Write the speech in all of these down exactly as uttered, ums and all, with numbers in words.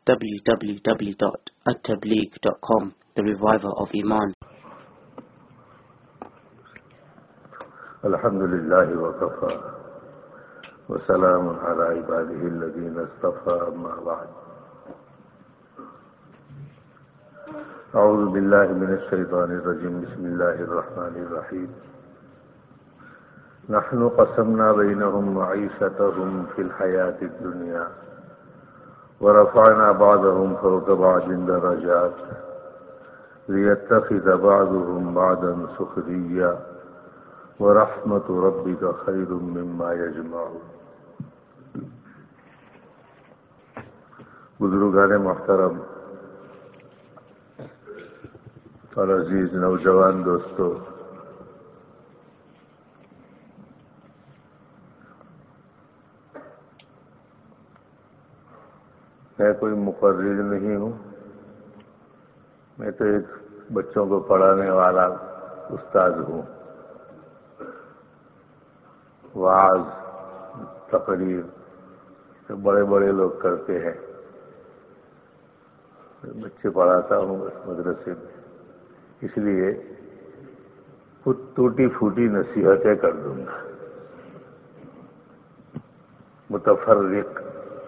w w w dot at tabligh dot com, the reviver of Iman. Alhamdulillah wa kafa wa salamun ala ibadihi alladhina istafa, amma ba'd. A'udhu billahi minash shaitanir rajim. Bismillahir rahmanir rahim. نحن قسمنا بينهم معيشتهم في الحياة الدنيا ورفعنا بعضهم فوق بعض درجات ليتخذ بعضهم بعضا سخريا ورحمة ربك خير مما يجمعون. بزرگان محترم اور عزیز نوجوان دوستو، میں کوئی مقرر نہیں ہوں، میں تو ایک بچوں کو پڑھانے والا استاد ہوں. وعظ تقریر تو بڑے بڑے لوگ کرتے ہیں، بچے پڑھاتا ہوں بس مدرسے میں، اس لیے خود ٹوٹی پھوٹی نصیحتیں کر دوں گا. متفرق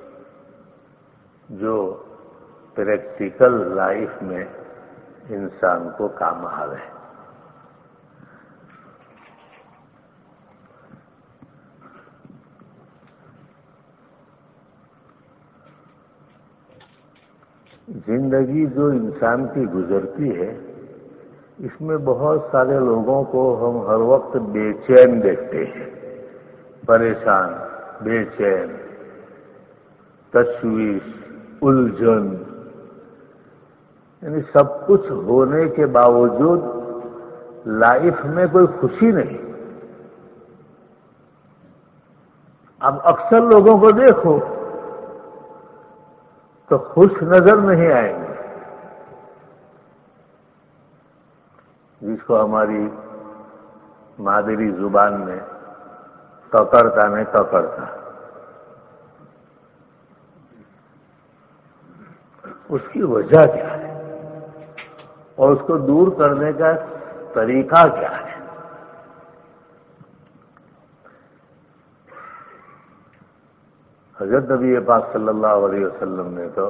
جو پریکٹیکل لائف میں انسان کو کام آوے. زندگی جو انسان کی گزرتی ہے، اس میں بہت سارے لوگوں کو ہم ہر وقت بے چین دیکھتے ہیں، پریشان، بے چین، تشویش، الجھن، یعنی سب کچھ ہونے کے باوجود لائف میں کوئی خوشی نہیں. اب اکثر لوگوں کو دیکھو تو خوش نظر نہیں آئیں گے، جس کو ہماری مادری زبان میں ککڑتا نہیں ککڑتا. اس کی وجہ کیا ہے اور اس کو دور کرنے کا طریقہ کیا ہے؟ حضرت نبی پاک صلی اللہ علیہ وسلم نے تو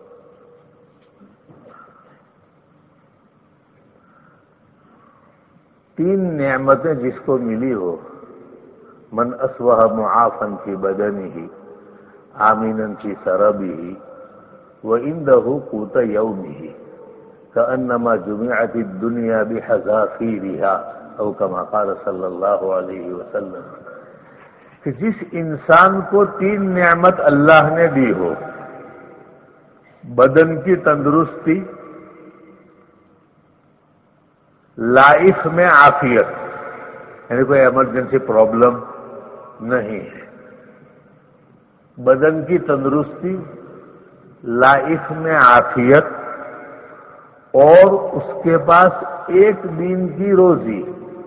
تین نعمتیں جس کو ملی ہو، من اصبح معافا فی بدنہ آمنا فی سربہ وعنده قوت یومہ کأنما جمعت الدنیا بحذافیرها، او کما قال صلی اللہ علیہ وسلم، کہ جس انسان کو تین نعمت اللہ نے دی ہو، بدن کی تندرستی، لائف میں عافیت، یعنی کوئی ایمرجنسی پرابلم نہیں ہے، بدن کی تندرستی، لائف میں عافیت، اور اس کے پاس ایک دن کی روزی.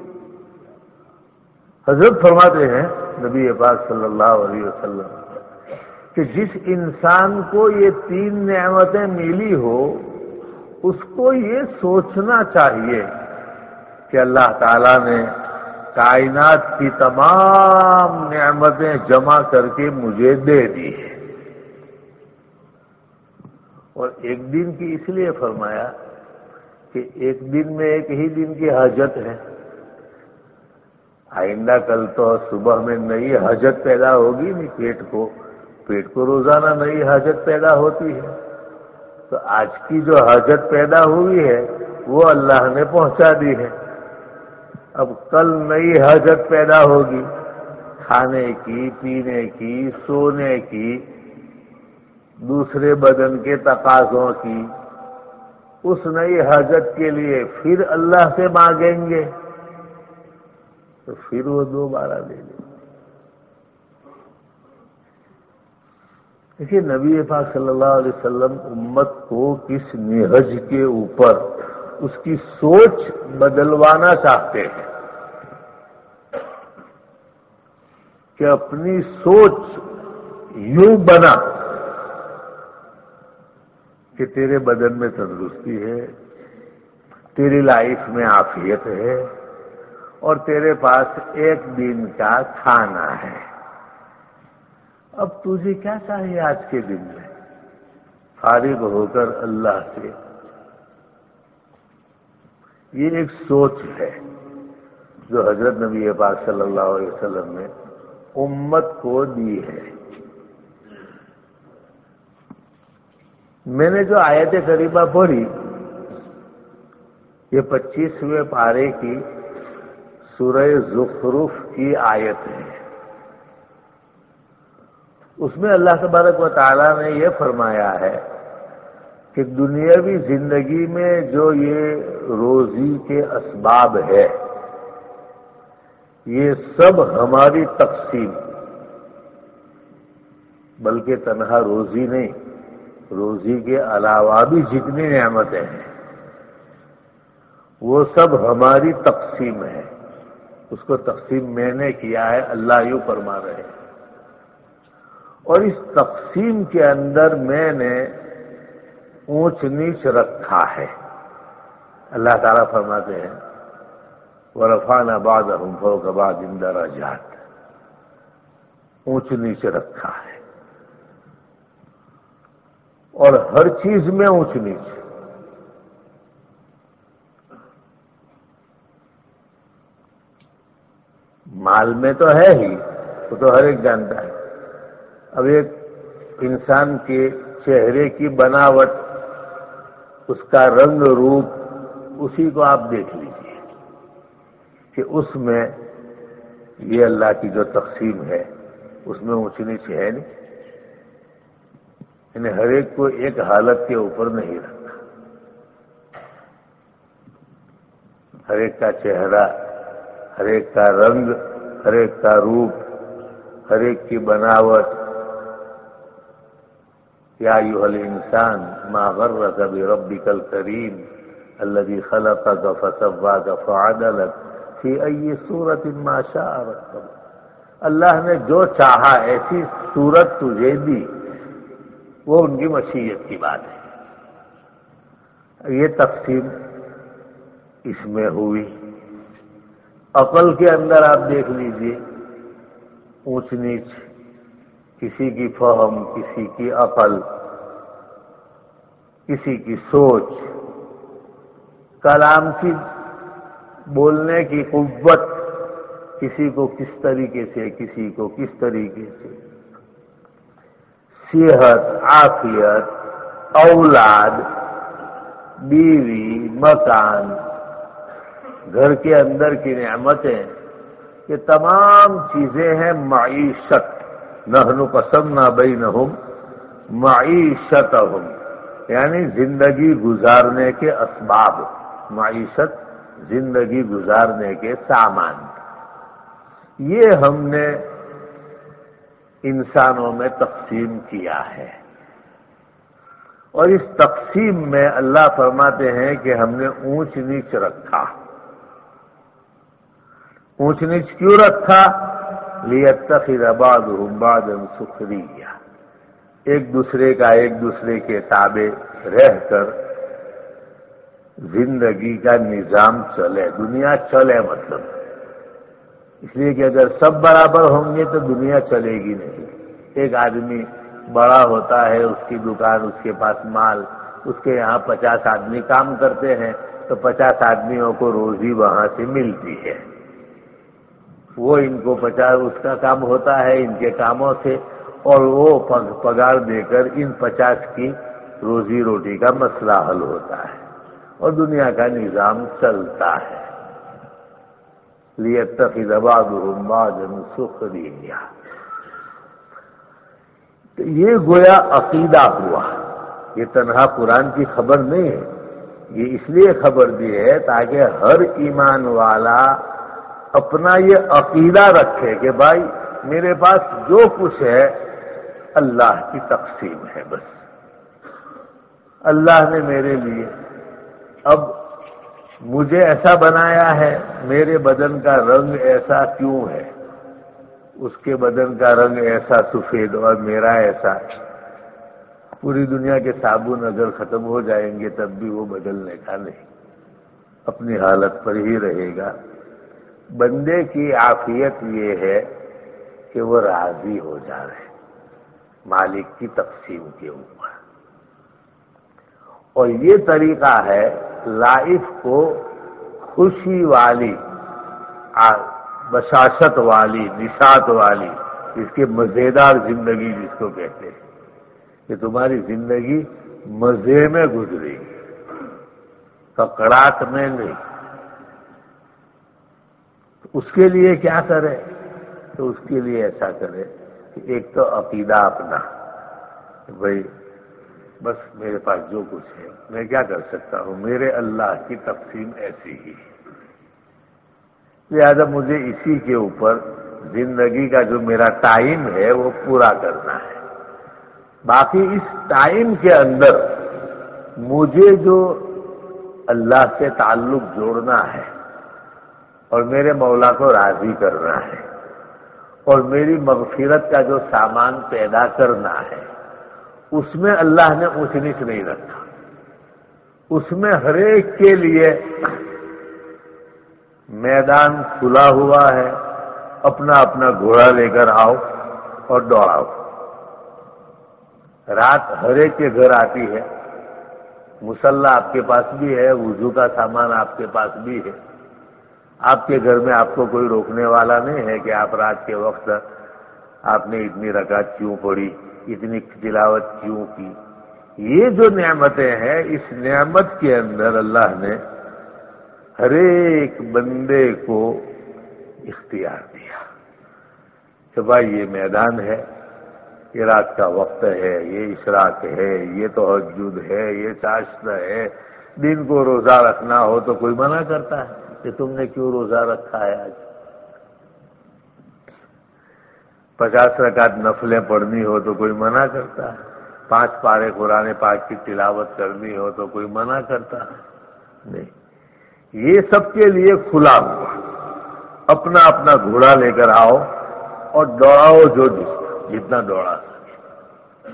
حضرت فرماتے ہیں نبی پاک صلی اللہ علیہ وسلم کہ جس انسان کو یہ تین نعمتیں ملی ہو، اس کو یہ سوچنا چاہیے کہ اللہ تعالیٰ نے کائنات کی تمام نعمتیں جمع کر کے مجھے دے دی ہے. اور ایک دن کی اس لیے فرمایا کہ ایک دن میں ایک ہی دن کی حاجت ہے، آئندہ کل تو صبح میں نئی حاجت پیدا ہوگی نہیں. پیٹ کو پیٹ کو روزانہ نئی حاجت پیدا ہوتی ہے، تو آج کی جو حاجت پیدا ہوئی ہے وہ اللہ نے پہنچا دی ہے. اب کل نئی حاجت پیدا ہوگی، کھانے کی، پینے کی، سونے کی، دوسرے بدن کے تقاضوں کی. اس نئی حاجت کے لیے پھر اللہ سے مانگیں گے تو پھر وہ دوبارہ دے دیں. دیکھیے نبی پاک صلی اللہ علیہ وسلم امت کو کس نہج کے اوپر اس کی سوچ بدلوانا چاہتے ہیں کہ اپنی سوچ یوں بنا کہ تیرے بدن میں تندرستی ہے، تیری لائف میں عافیت ہے، اور تیرے پاس ایک دن کا کھانا ہے۔ اب تجھے کیا چاہیے آج کے دن میں؟ فارغ ہو کر اللہ سے۔ یہ ایک سوچ ہے جو حضرت نبی پاک صلی اللہ علیہ وسلم نے امت کو دی ہے۔ میں نے جو آیت کریمہ پڑھی یہ پچیسویں پارے کی سورہ زخرف کی آیت ہے۔ اس میں اللہ تبارک و تعالیٰ نے یہ فرمایا ہے کہ دنیاوی زندگی میں جو یہ روزی کے اسباب ہے یہ سب ہماری تقسیم، بلکہ تنہا روزی نہیں، روزی کے علاوہ بھی جتنی نعمتیں ہیں وہ سب ہماری تقسیم ہے۔ اس کو تقسیم میں نے کیا ہے، اللہ یوں فرما رہے ہیں۔ اور اس تقسیم کے اندر میں نے اونچ نیچ رکھا ہے۔ اللہ تعالیٰ فرماتے ہیں وَرَفَعْنَا بَعْضَهُمْ فَوْقَ بَعْضٍ دَرَجَاتٍ، اونچ نیچ رکھا ہے، اور ہر چیز میں اونچ نیچ۔ مال میں تو ہے ہی، وہ تو ہر ایک جانتا ہے۔ اب ایک انسان کے چہرے کی بناوٹ، اس کا رنگ روپ، اسی کو آپ دیکھ لیجیے کہ اس میں یہ اللہ کی جو تقسیم ہے اس میں اونچ نیچ ہے نہیں، یعنی ہر ایک کو ایک حالت کے اوپر نہیں رکھا۔ ہر ایک کا چہرہ، ہر ایک کا رنگ، ہر ایک کا روپ، ہر ایک کی بناوٹ۔ یا ایھا الانسان ما غرک بربک الکریم الذی خلقک فسواک فعدلک فی ای صورت ما شاء رکب۔ اللہ نے جو چاہا ایسی صورت تجھے دی، وہ ان کی مشیت کی بات ہے۔ یہ تقسیم اس میں ہوئی۔ عقل کے اندر آپ دیکھ لیجئے، اونچ نیچ، کسی کی فہم، کسی کی عقل، کسی کی سوچ، کلام کی بولنے کی قوت، کسی کو کس طریقے سے، کسی کو کس طریقے سے، صحت، عافیت، اولاد، بیوی، مکان، گھر کے اندر کی نعمتیں، یہ تمام چیزیں ہیں معیشت۔ نحن قسمنا بینہم معیشتہم، یعنی زندگی گزارنے کے اسباب، معیشت زندگی گزارنے کے سامان، یہ ہم نے انسانوں میں تقسیم کیا ہے۔ اور اس تقسیم میں اللہ فرماتے ہیں کہ ہم نے اونچ نیچ رکھا۔ اونچ نیچ کیوں رکھا؟ لِيَتَّخِذَ بَعْضُهُمْ بَعْضًا سُخْرِيًّا، ایک دوسرے کا ایک دوسرے کے تابع رہ کر زندگی کا نظام چلے، دنیا چلے، مطلب اس لیے کہ اگر سب برابر ہوں گے تو دنیا چلے گی نہیں۔ ایک آدمی بڑا ہوتا ہے، اس کی دکان، اس کے پاس مال، اس کے یہاں پچاس آدمی کام کرتے ہیں تو پچاس آدمیوں کو روزی وہاں سے ملتی ہے۔ وہ ان کو پچاس، اس کا کام ہوتا ہے ان کے کاموں سے، اور وہ پگار دے کر ان پچاس کی روزی روٹی کا مسئلہ حل ہوتا ہے اور دنیا کا نظام چلتا ہے۔ لِيَتَّخِذَ بَعْضُهُمْ بَعْضًا سُخْرِيًّا، تو یہ گویا عقیدہ ہوا۔ یہ تنہا قرآن کی خبر نہیں ہے، یہ اس لیے خبر دی ہے تاکہ ہر ایمان والا اپنا یہ عقیدہ رکھے کہ بھائی میرے پاس جو کچھ ہے اللہ کی تقسیم ہے، بس اللہ نے میرے لیے، اب مجھے ایسا بنایا ہے، میرے بدن کا رنگ ایسا کیوں ہے، اس کے بدن کا رنگ ایسا سفید اور میرا ایسا، پوری دنیا کے صابن اگر ختم ہو جائیں گے تب بھی وہ بدلنے کا نہیں، اپنی حالت پر ہی رہے گا۔ بندے کی عافیت یہ ہے کہ وہ راضی ہو جائے مالک کی تقسیم کے اوپر، اور یہ طریقہ ہے لائف کو خوشی والی، بشاشت والی، نشاط والی، اس کے مزیدار زندگی جس کو کہتے ہیں کہ تمہاری زندگی مزے میں گزرے گی، ککڑاہٹ میں نہیں۔ اس کے لیے کیا کرے؟ تو اس کے لیے ایسا کرے کہ ایک تو عقیدہ اپنا کہ بھائی بس میرے پاس جو کچھ ہے میں کیا کر سکتا ہوں، میرے اللہ کی تقسیم ایسی ہی ہے، لہذا مجھے اسی کے اوپر زندگی کا جو میرا ٹائم ہے وہ پورا کرنا ہے۔ باقی اس ٹائم کے اندر مجھے جو اللہ سے تعلق جوڑنا ہے اور میرے مولا کو راضی کرنا ہے اور میری مغفرت کا جو سامان پیدا کرنا ہے، اس میں اللہ نے اونچ نیچ نہیں رکھا، اس میں ہر ایک کے لیے میدان کھلا ہوا ہے، اپنا اپنا گھوڑا لے کر آؤ اور دوڑاؤ۔ رات ہر ایک کے گھر آتی ہے، مصلی آپ کے پاس بھی ہے، وضو کا سامان آپ کے پاس بھی ہے، آپ کے گھر میں آپ کو کوئی روکنے والا نہیں ہے کہ آپ رات کے وقت آپ نے اتنی رکعت کیوں پڑھی، اتنی تلاوت کیوں کی۔ یہ جو نعمتیں ہیں، اس نعمت کے اندر اللہ نے ہر ایک بندے کو اختیار دیا کہ بھائی یہ میدان ہے، یہ رات کا وقت ہے، یہ اشراق ہے، یہ تہجد ہے، یہ چاشت ہے۔ دن کو روزہ رکھنا ہو تو کوئی منع کرتا ہے کہ تم نے کیوں روزہ رکھا ہے آج؟ پچاس رکعت نفلیں پڑھنی ہو تو کوئی منع کرتا ہے، پانچ پارے قرآن پاک کی تلاوت کرنی ہو تو کوئی منع کرتا ہے؟ نہیں، یہ سب کے لیے کھلا ہوا، اپنا اپنا گھوڑا لے کر آؤ اور دوڑاؤ جو جتنا دوڑا سکے۔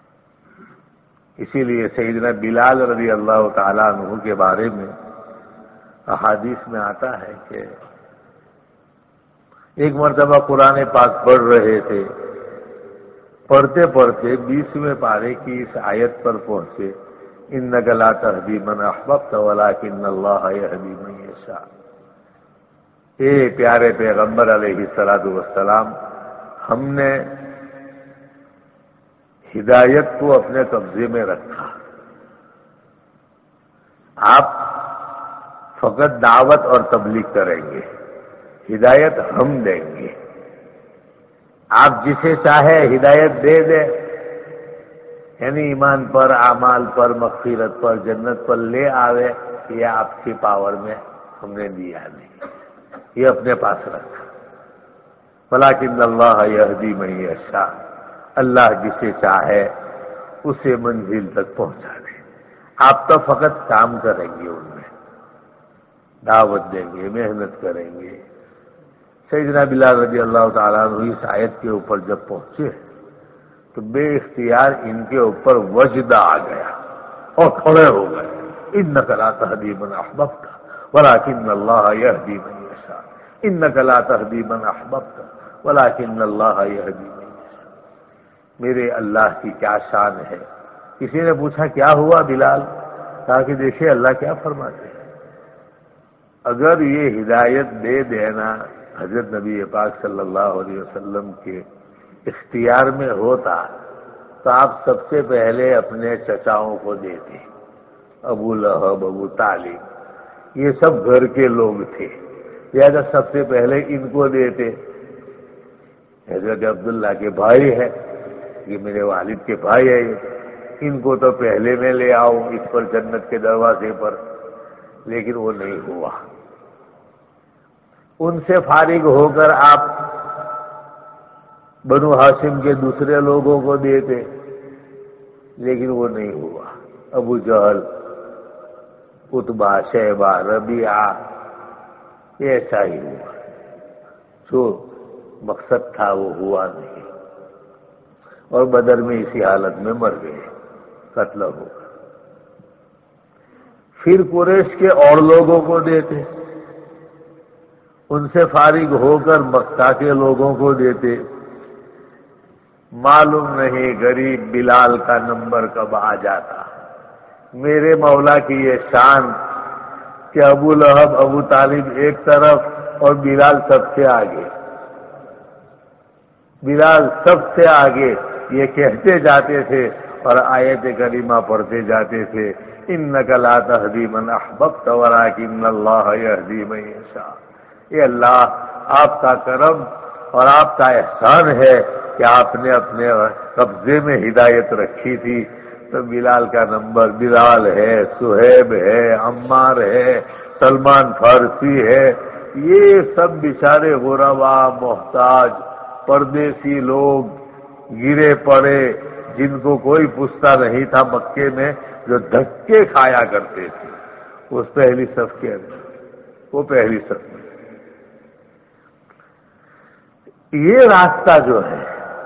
اسی لیے سیدنا بلال رضی اللہ تعالیٰ عنہ کے بارے میں احادیث میں آتا ہے کہ ایک مرتبہ قرآن پاک پڑھ رہے تھے، پڑھتے پڑھتے بیسویں پارے کی اس آیت پر پہنچے، انک لا تہدی من احببت ولکن اللہ یہدی من یشاء۔ اے پیارے پیغمبر علیہ الصلوۃ والسلام، ہم نے ہدایت کو اپنے قبضے میں رکھا، آپ فقط دعوت اور تبلیغ کریں گے، ہدایت ہم دیں گے، آپ جسے چاہے ہدایت دے دیں، یعنی ایمان پر، اعمال پر، مغفرت پر، جنت پر لے آوے، یہ آپ کی پاور میں ہم نے دیا نہیں، یہ اپنے پاس رکھا۔ ولکن اللہ یہدی من یشاء، اللہ جسے چاہے اسے منزل تک پہنچا دے، آپ تو فقط کام کریں گے، ان میں دعوت دیں گے، محنت کریں گے۔ سیدنا بلال رضی اللہ تعالیٰ عنہ اس آیت کے اوپر جب پہنچے تو بے اختیار ان کے اوپر وجد آ گیا اور کھڑے ہو گئے، انک لا تہدی من احببت ولکن اللہ یہدی من یشاء، انک لا تہدی من احببت ولکن اللہ یہدی من یشاء۔ میرے اللہ کی کیا شان ہے۔ کسی نے پوچھا کیا ہوا بلال؟ کہا کہ دیکھیے اللہ کیا فرماتے ہیں، اگر یہ ہدایت دے دینا حضرت نبی پاک صلی اللہ علیہ وسلم کے اختیار میں ہوتا تو آپ سب سے پہلے اپنے چچاؤں کو دیتے، ابو لہب، ابو طالب، یہ سب گھر کے لوگ تھے، لہذا سب سے پہلے ان کو دیتے۔ حضرت عبداللہ کے بھائی ہے، یہ میرے والد کے بھائی ہے، ان کو تو پہلے میں لے آؤ اس پر جنت کے دروازے پر، لیکن وہ نہیں ہوا۔ ان سے فارغ ہو کر آپ بنو ہاشم کے دوسرے لوگوں کو دیتے، لیکن وہ نہیں ہوا۔ ابو جہل، عتبہ، شیبہ، ربیعہ، ایسا ہی ہوا، جو مقصد تھا وہ ہوا نہیں، اور بدر میں اسی حالت میں مر گئے۔ قتل ہوگا. پھر قریش کے اور لوگوں کو دیتے, ان سے فارغ ہو کر مکہ کے لوگوں کو دیتے. معلوم نہیں غریب بلال کا نمبر کب آ جاتا. میرے مولا کی یہ شان کہ ابو لہب ابو طالب ایک طرف اور بلال سب سے آگے, بلال سب سے آگے یہ کہتے جاتے تھے اور آیت کریمہ پڑھتے جاتے تھے, انک لا تہدی من احببت ولکن اللہ یہدی من یشاء. یہ اللہ آپ کا کرم اور آپ کا احسان ہے کہ آپ نے اپنے قبضے میں ہدایت رکھی تھی. تو بلال کا نمبر بلال ہے, سہیب ہے, عمار ہے, سلمان فارسی ہے, یہ سب بیچارے غربا محتاج پردیسی لوگ گرے پڑے جن کو کوئی پوچھتا نہیں تھا مکے میں, جو دھکے کھایا کرتے تھے اس پہلی صف کے اندر, وہ پہلی صف میں. یہ راستہ جو ہے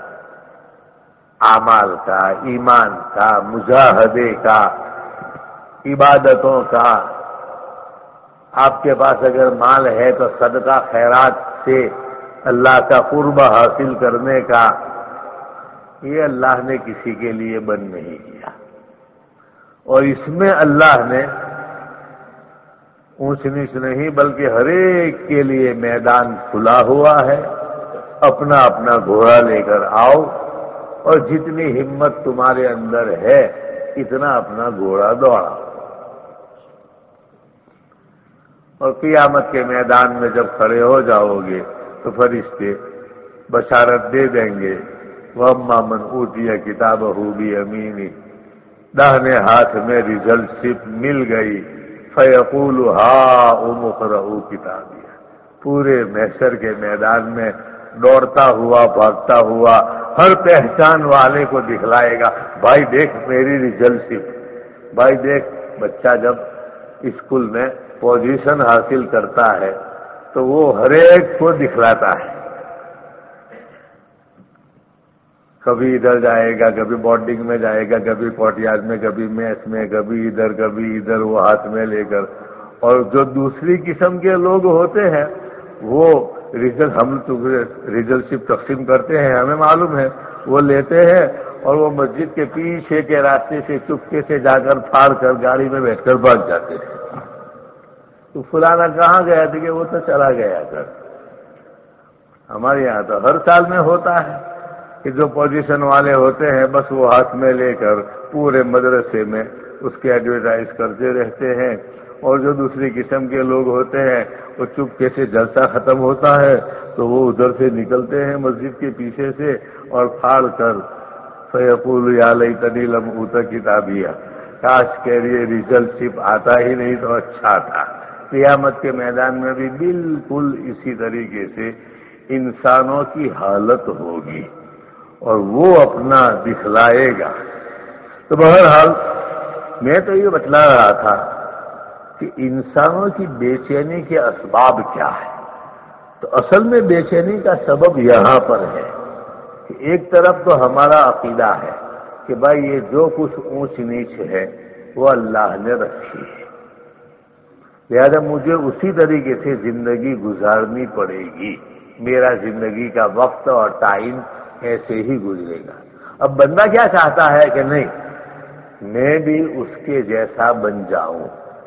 اعمال کا, ایمان کا, مجاہدے کا, عبادتوں کا, آپ کے پاس اگر مال ہے تو صدقہ خیرات سے اللہ کا قرب حاصل کرنے کا, یہ اللہ نے کسی کے لیے بند نہیں کیا. اور اس میں اللہ نے اونچ نیچ نہیں بلکہ ہر ایک کے لیے میدان کھلا ہوا ہے. اپنا اپنا گھوڑا لے کر آؤ اور جتنی ہمت تمہارے اندر ہے اتنا اپنا گھوڑا دوڑاؤ. اور قیامت کے میدان میں جب کھڑے ہو جاؤ گے تو فرشتے بشارت دے دیں گے, وَأَمَّا مَنْ أُوتِيَ كِتَابَهُ بِيَمِينِهِ, داہنے ہاتھ میں ریزلٹ شپ مل گئی, فَيَقُولُ هَاؤُمُ اقْرَءُوا كِتَابِيَهْ. پورے محشر کے میدان میں دوڑتا ہوا بھاگتا ہوا ہر پہچان والے کو دکھلائے گا, بھائی دیکھ میری ریزلٹ شپ, بھائی دیکھ. بچہ جب اسکول میں پوزیشن حاصل کرتا ہے تو وہ ہر ایک کو دکھلاتا ہے. کبھی ادھر جائے گا, کبھی بورڈنگ میں جائے گا, کبھی کوٹیاز میں, کبھی میس میں, کبھی ادھر کبھی ادھر, وہ ہاتھ میں لے کر. اور جو دوسری قسم کے لوگ ہوتے ہیں وہ ریزلٹ, ہم ریزلٹ شپ تقسیم کرتے ہیں, ہمیں معلوم ہے, وہ لیتے ہیں اور وہ مسجد کے پیچھے کے راستے سے چپکے سے جا کر پھاڑ کر گاڑی میں بیٹھ کر بھاگ جاتے ہیں. تو فلانا کہاں گیا تھا کہ وہ تو چلا گیا کر. ہمارے یہاں تو ہر سال میں ہوتا ہے کہ جو پوزیشن والے ہوتے ہیں بس وہ ہاتھ میں لے کر پورے مدرسے میں اس کے ایڈورٹائز کرتے رہتے ہیں. اور جو دوسری قسم کے لوگ ہوتے ہیں وہ چپکے سے جلسہ ختم ہوتا ہے تو وہ ادھر سے نکلتے ہیں مسجد کے پیچھے سے اور پھاڑ کر فیقول یا لیتنی لم اوت کتابیہ, کاش کے لیے ریزلٹ شپ آتا ہی نہیں تو اچھا تھا. قیامت کے میدان میں بھی بالکل اسی طریقے سے انسانوں کی حالت ہوگی اور وہ اپنا دکھلائے گا. تو بہرحال میں تو یہ بتلا رہا تھا کہ انسانوں کی بے چینی کے اسباب کیا ہے. تو اصل میں بے چینی کا سبب یہاں پر ہے کہ ایک طرف تو ہمارا عقیدہ ہے کہ بھائی یہ جو کچھ اونچ نیچ ہے وہ اللہ نے رکھی ہے, لہذا مجھے اسی طریقے سے زندگی گزارنی پڑے گی. میرا زندگی کا وقت اور ٹائم ایسے ہی گزرے گا. اب بندہ کیا چاہتا ہے کہ نہیں میں بھی اس کے جیسا بن جاؤں.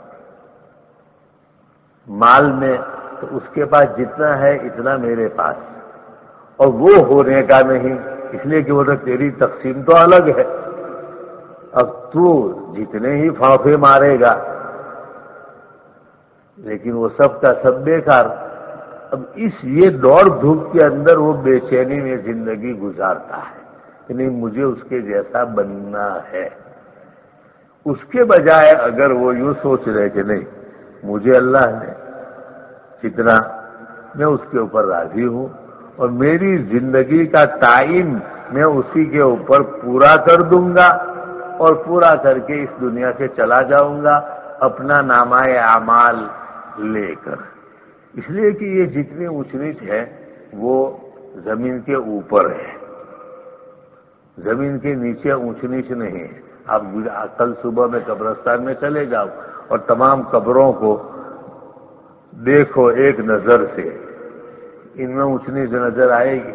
مال میں تو اس کے پاس جتنا ہے اتنا میرے پاس, اور وہ ہونے کا نہیں, اس لیے کہ وہ تو تیری تقسیم تو الگ ہے. اب تو جتنے ہی پھانفے مارے گا لیکن وہ سب کا سب بیکار. اب اس یہ دوڑ دھوپ کے اندر وہ بے چینی میں زندگی گزارتا ہے کہ نہیں مجھے اس کے جیسا بننا ہے. اس کے بجائے اگر وہ یوں سوچ رہے کہ نہیں مجھے اللہ نے جتنا میں اس کے اوپر راضی ہوں اور میری زندگی کا ٹائم میں اسی کے اوپر پورا کر دوں گا اور پورا کر کے اس دنیا سے چلا جاؤں گا اپنا نامہ اعمال لے کر. اس لیے کہ یہ جتنی اونچ نیچ ہے وہ زمین کے اوپر ہے, زمین کے نیچے اونچ نیچ نہیں ہے. آپ کل صبح میں قبرستان میں چلے جاؤ اور تمام قبروں کو دیکھو ایک نظر سے، ان میں اونچ نیچ نظر آئے گی؟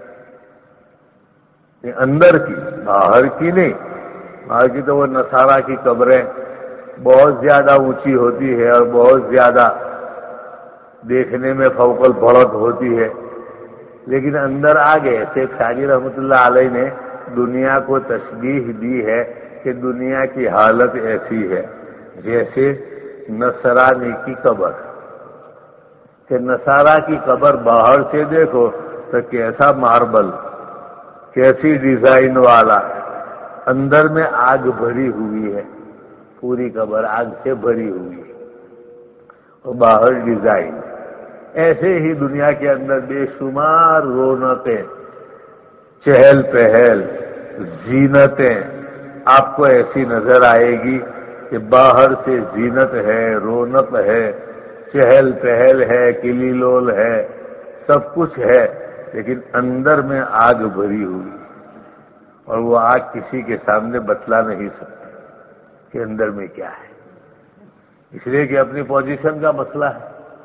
اندر کی، باہر کی نہیں۔ باہر کی تو وہ نصارہ کی قبریں بہت زیادہ اونچی ہوتی ہے اور بہت زیادہ دیکھنے میں فوق البڑت ہوتی ہے، لیکن اندر آ گئے۔ شیخ شاعری رحمۃ اللہ علیہ نے دنیا کو تشبیہ دی ہے کہ دنیا کی حالت ایسی ہے جیسے نصرانی کی قبر، کہ نصارہ کی قبر باہر سے دیکھو تو کیسا ماربل، کیسی ڈیزائن والا، اندر میں آگ بھری ہوئی ہے، پوری قبر آگ سے بھری ہوئی ہے اور باہر ڈیزائن۔ ایسے ہی دنیا کے اندر بے شمار رونقیں، چہل پہل، زینتیں آپ کو ایسی نظر آئے گی کہ باہر سے زینت ہے، رونق ہے، چہل پہل ہے، کلی لول ہے، سب کچھ ہے، لیکن اندر میں آگ بھری ہوئی، اور وہ آگ کسی کے سامنے بتلا نہیں سکتی کہ اندر میں کیا ہے، اس لیے کہ اپنی پوزیشن کا مسئلہ ہے۔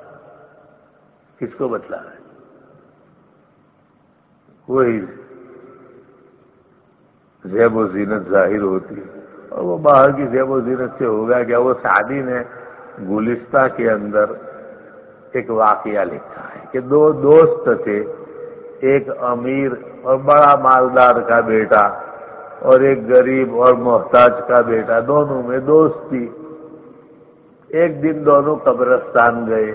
کس کو بتلا ہے؟ وہی زیب و زینت ظاہر ہوتی ہے، اور وہ باہر کی زیب و زینت سے ہوگا کیا؟ وہ سعدی نے گلستہ کے اندر ایک واقعہ لکھا ہے کہ دو دوست تھے، ایک امیر اور بڑا مالدار کا بیٹا اور ایک غریب اور محتاج کا بیٹا، دونوں میں دوستی۔ ایک دن دونوں قبرستان گئے۔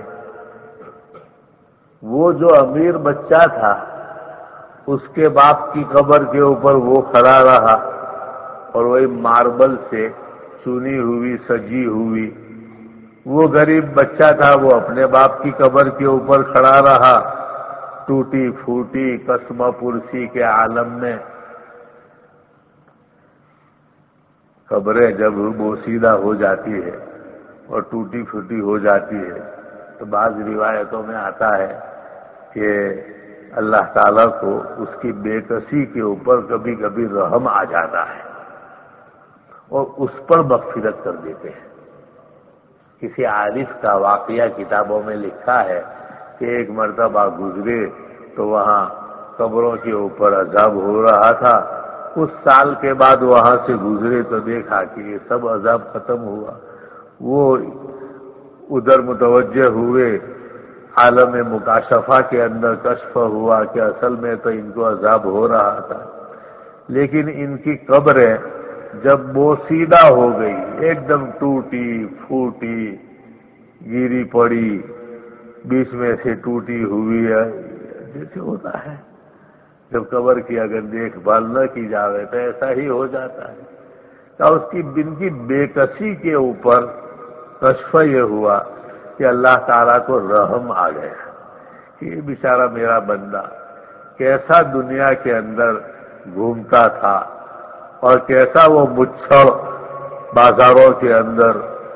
وہ جو امیر بچہ تھا اس کے باپ کی قبر کے اوپر وہ کھڑا رہا، اور وہی ماربل سے چنی ہوئی سجی ہوئی۔ وہ غریب بچہ تھا، وہ اپنے باپ کی قبر کے اوپر کھڑا رہا، ٹوٹی پھوٹی قسم پرسی کے عالم میں۔ قبریں جب بوسیدہ ہو جاتی ہے اور ٹوٹی پھوٹی ہو جاتی ہے تو بعض روایتوں میں آتا ہے کہ اللہ تعالیٰ کو اس کی بے کسی کے اوپر کبھی کبھی رحم آ جاتا ہے اور اس پر مغفرت کر دیتے ہیں۔ کسی عارف کا واقعہ کتابوں میں لکھا ہے کہ ایک مرتبہ گزرے تو وہاں قبروں کے اوپر عذاب ہو رہا تھا۔ اس سال کے بعد وہاں سے گزرے تو دیکھا کہ یہ سب عذاب ختم ہوا۔ وہ ادھر متوجہ ہوئے، عالم مکاشفہ کے اندر کشف ہوا کہ اصل میں تو ان کو عذاب ہو رہا تھا، لیکن ان کی قبریں جب بوسیدہ ہو گئی، ایک دم ٹوٹی پھوٹی گری پڑی، بیچ میں سے ٹوٹی ہوئی ہے، جیسے ہوتا ہے جب قبر کی اگر دیکھ بھال نہ کی جاوے تو ایسا ہی ہو جاتا ہے۔ تو اس کی بن کی بے کسی کے اوپر کشف یہ ہوا کہ اللہ تعالیٰ کو رحم آ گیا کہ یہ بیچارہ میرا بندہ کیسا دنیا کے اندر گھومتا تھا اور کیسا وہ مچھڑ بازاروں کے اندر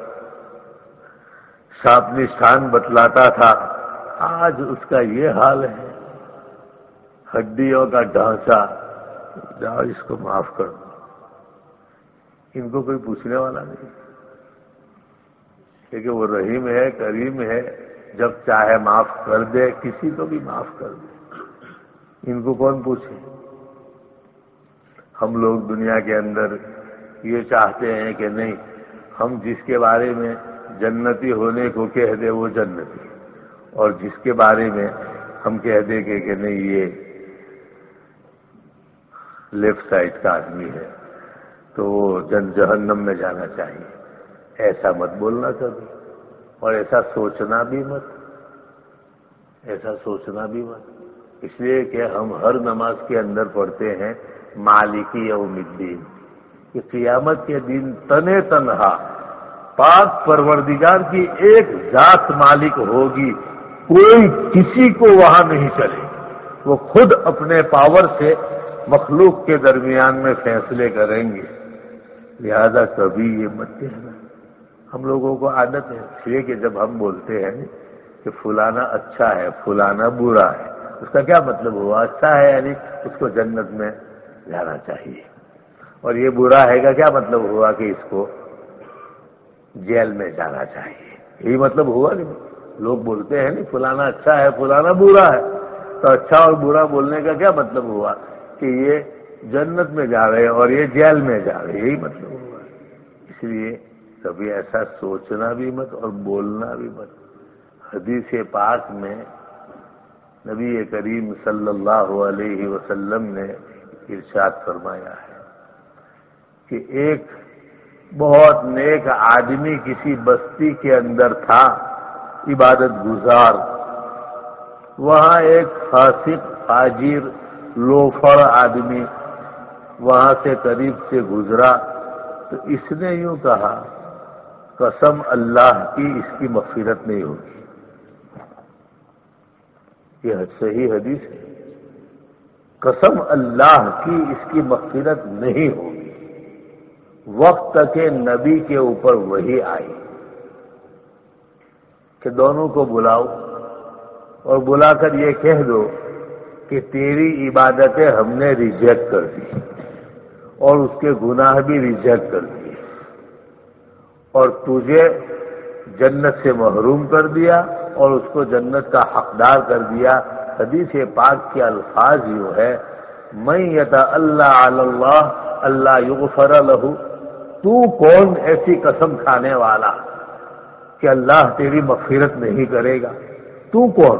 شاپ نشان بتلاتا تھا، آج اس کا یہ حال ہے، ہڈیوں کا ڈھانچہ۔ جاؤ اس کو معاف کر دو، ان کو کوئی پوچھنے والا نہیں، کیونکہ وہ رحیم ہے، کریم ہے، جب چاہے معاف کر دے، کسی کو بھی معاف کر دے، ان کو کون پوچھے؟ ہم لوگ دنیا کے اندر یہ چاہتے ہیں کہ نہیں، ہم جس کے بارے میں جنتی ہونے کو کہہ دے وہ جنتی، اور جس کے بارے میں ہم کہہ دیں کہ کہ نہیں یہ لیفٹ سائڈ کا آدمی ہے تو وہ جن جہنم میں جانا چاہیے، ایسا مت بولنا کبھی، اور ایسا سوچنا بھی مت، ایسا سوچنا بھی مت، اس لیے کہ ہم ہر نماز کے اندر پڑھتے ہیں مالکی یوم الدین، کہ قیامت کے دن تنے تنہا پاک پروردگار کی ایک ذات مالک ہوگی، کوئی کسی کو وہاں نہیں چلے، وہ خود اپنے پاور سے مخلوق کے درمیان میں فیصلے کریں گے۔ لہذا کبھی یہ مت کہنا، ہم لوگوں کو عادت ہے اس لیے کہ جب ہم بولتے ہیں کہ فلانا اچھا ہے فلانا برا ہے، اس کا کیا مطلب ہوا؟ اچھا ہے یعنی اس کو جنت میں جانا چاہیے، اور یہ برا ہے کا کیا مطلب ہوا کہ اس کو جیل میں جانا چاہیے، یہی مطلب ہوا نہیں؟ لوگ بولتے ہیں نہیں فلانا اچھا ہے فلانا برا ہے، تو اچھا اور برا بولنے کا کیا مطلب ہوا کہ یہ جنت میں جا رہے اور یہ جیل میں جا رہے، یہی مطلب ہوا۔ اس لیے کبھی ایسا سوچنا بھی مت اور بولنا بھی مت۔ حدیث پاک میں نبی کریم صلی اللہ علیہ وسلم نے ارشاد فرمایا ہے کہ ایک بہت نیک آدمی کسی بستی کے اندر تھا، عبادت گزار، وہاں ایک فاسق فاجر لوفر آدمی وہاں سے قریب سے گزرا، تو اس نے یوں کہا قسم اللہ کی اس کی مغفرت نہیں ہوگی۔ یہ صحیح حدیث ہے، قسم اللہ کی اس کی مغفرت نہیں ہوگی۔ وقت کے نبی کے اوپر وحی آئی کہ دونوں کو بلاؤ اور بلا کر یہ کہہ دو کہ تیری عبادتیں ہم نے ریجیکٹ کر دی اور اس کے گناہ بھی ریجیکٹ کر دیے اور تجھے جنت سے محروم کر دیا اور اس کو جنت کا حقدار کر دیا۔ حدیث پاک کے الفاظ یوں ہے من یتعلی علی اللہ اللہ یغفر لہ، تو کون ایسی قسم کھانے والا کہ اللہ تیری مغفرت نہیں کرے گا؟ تو کون؟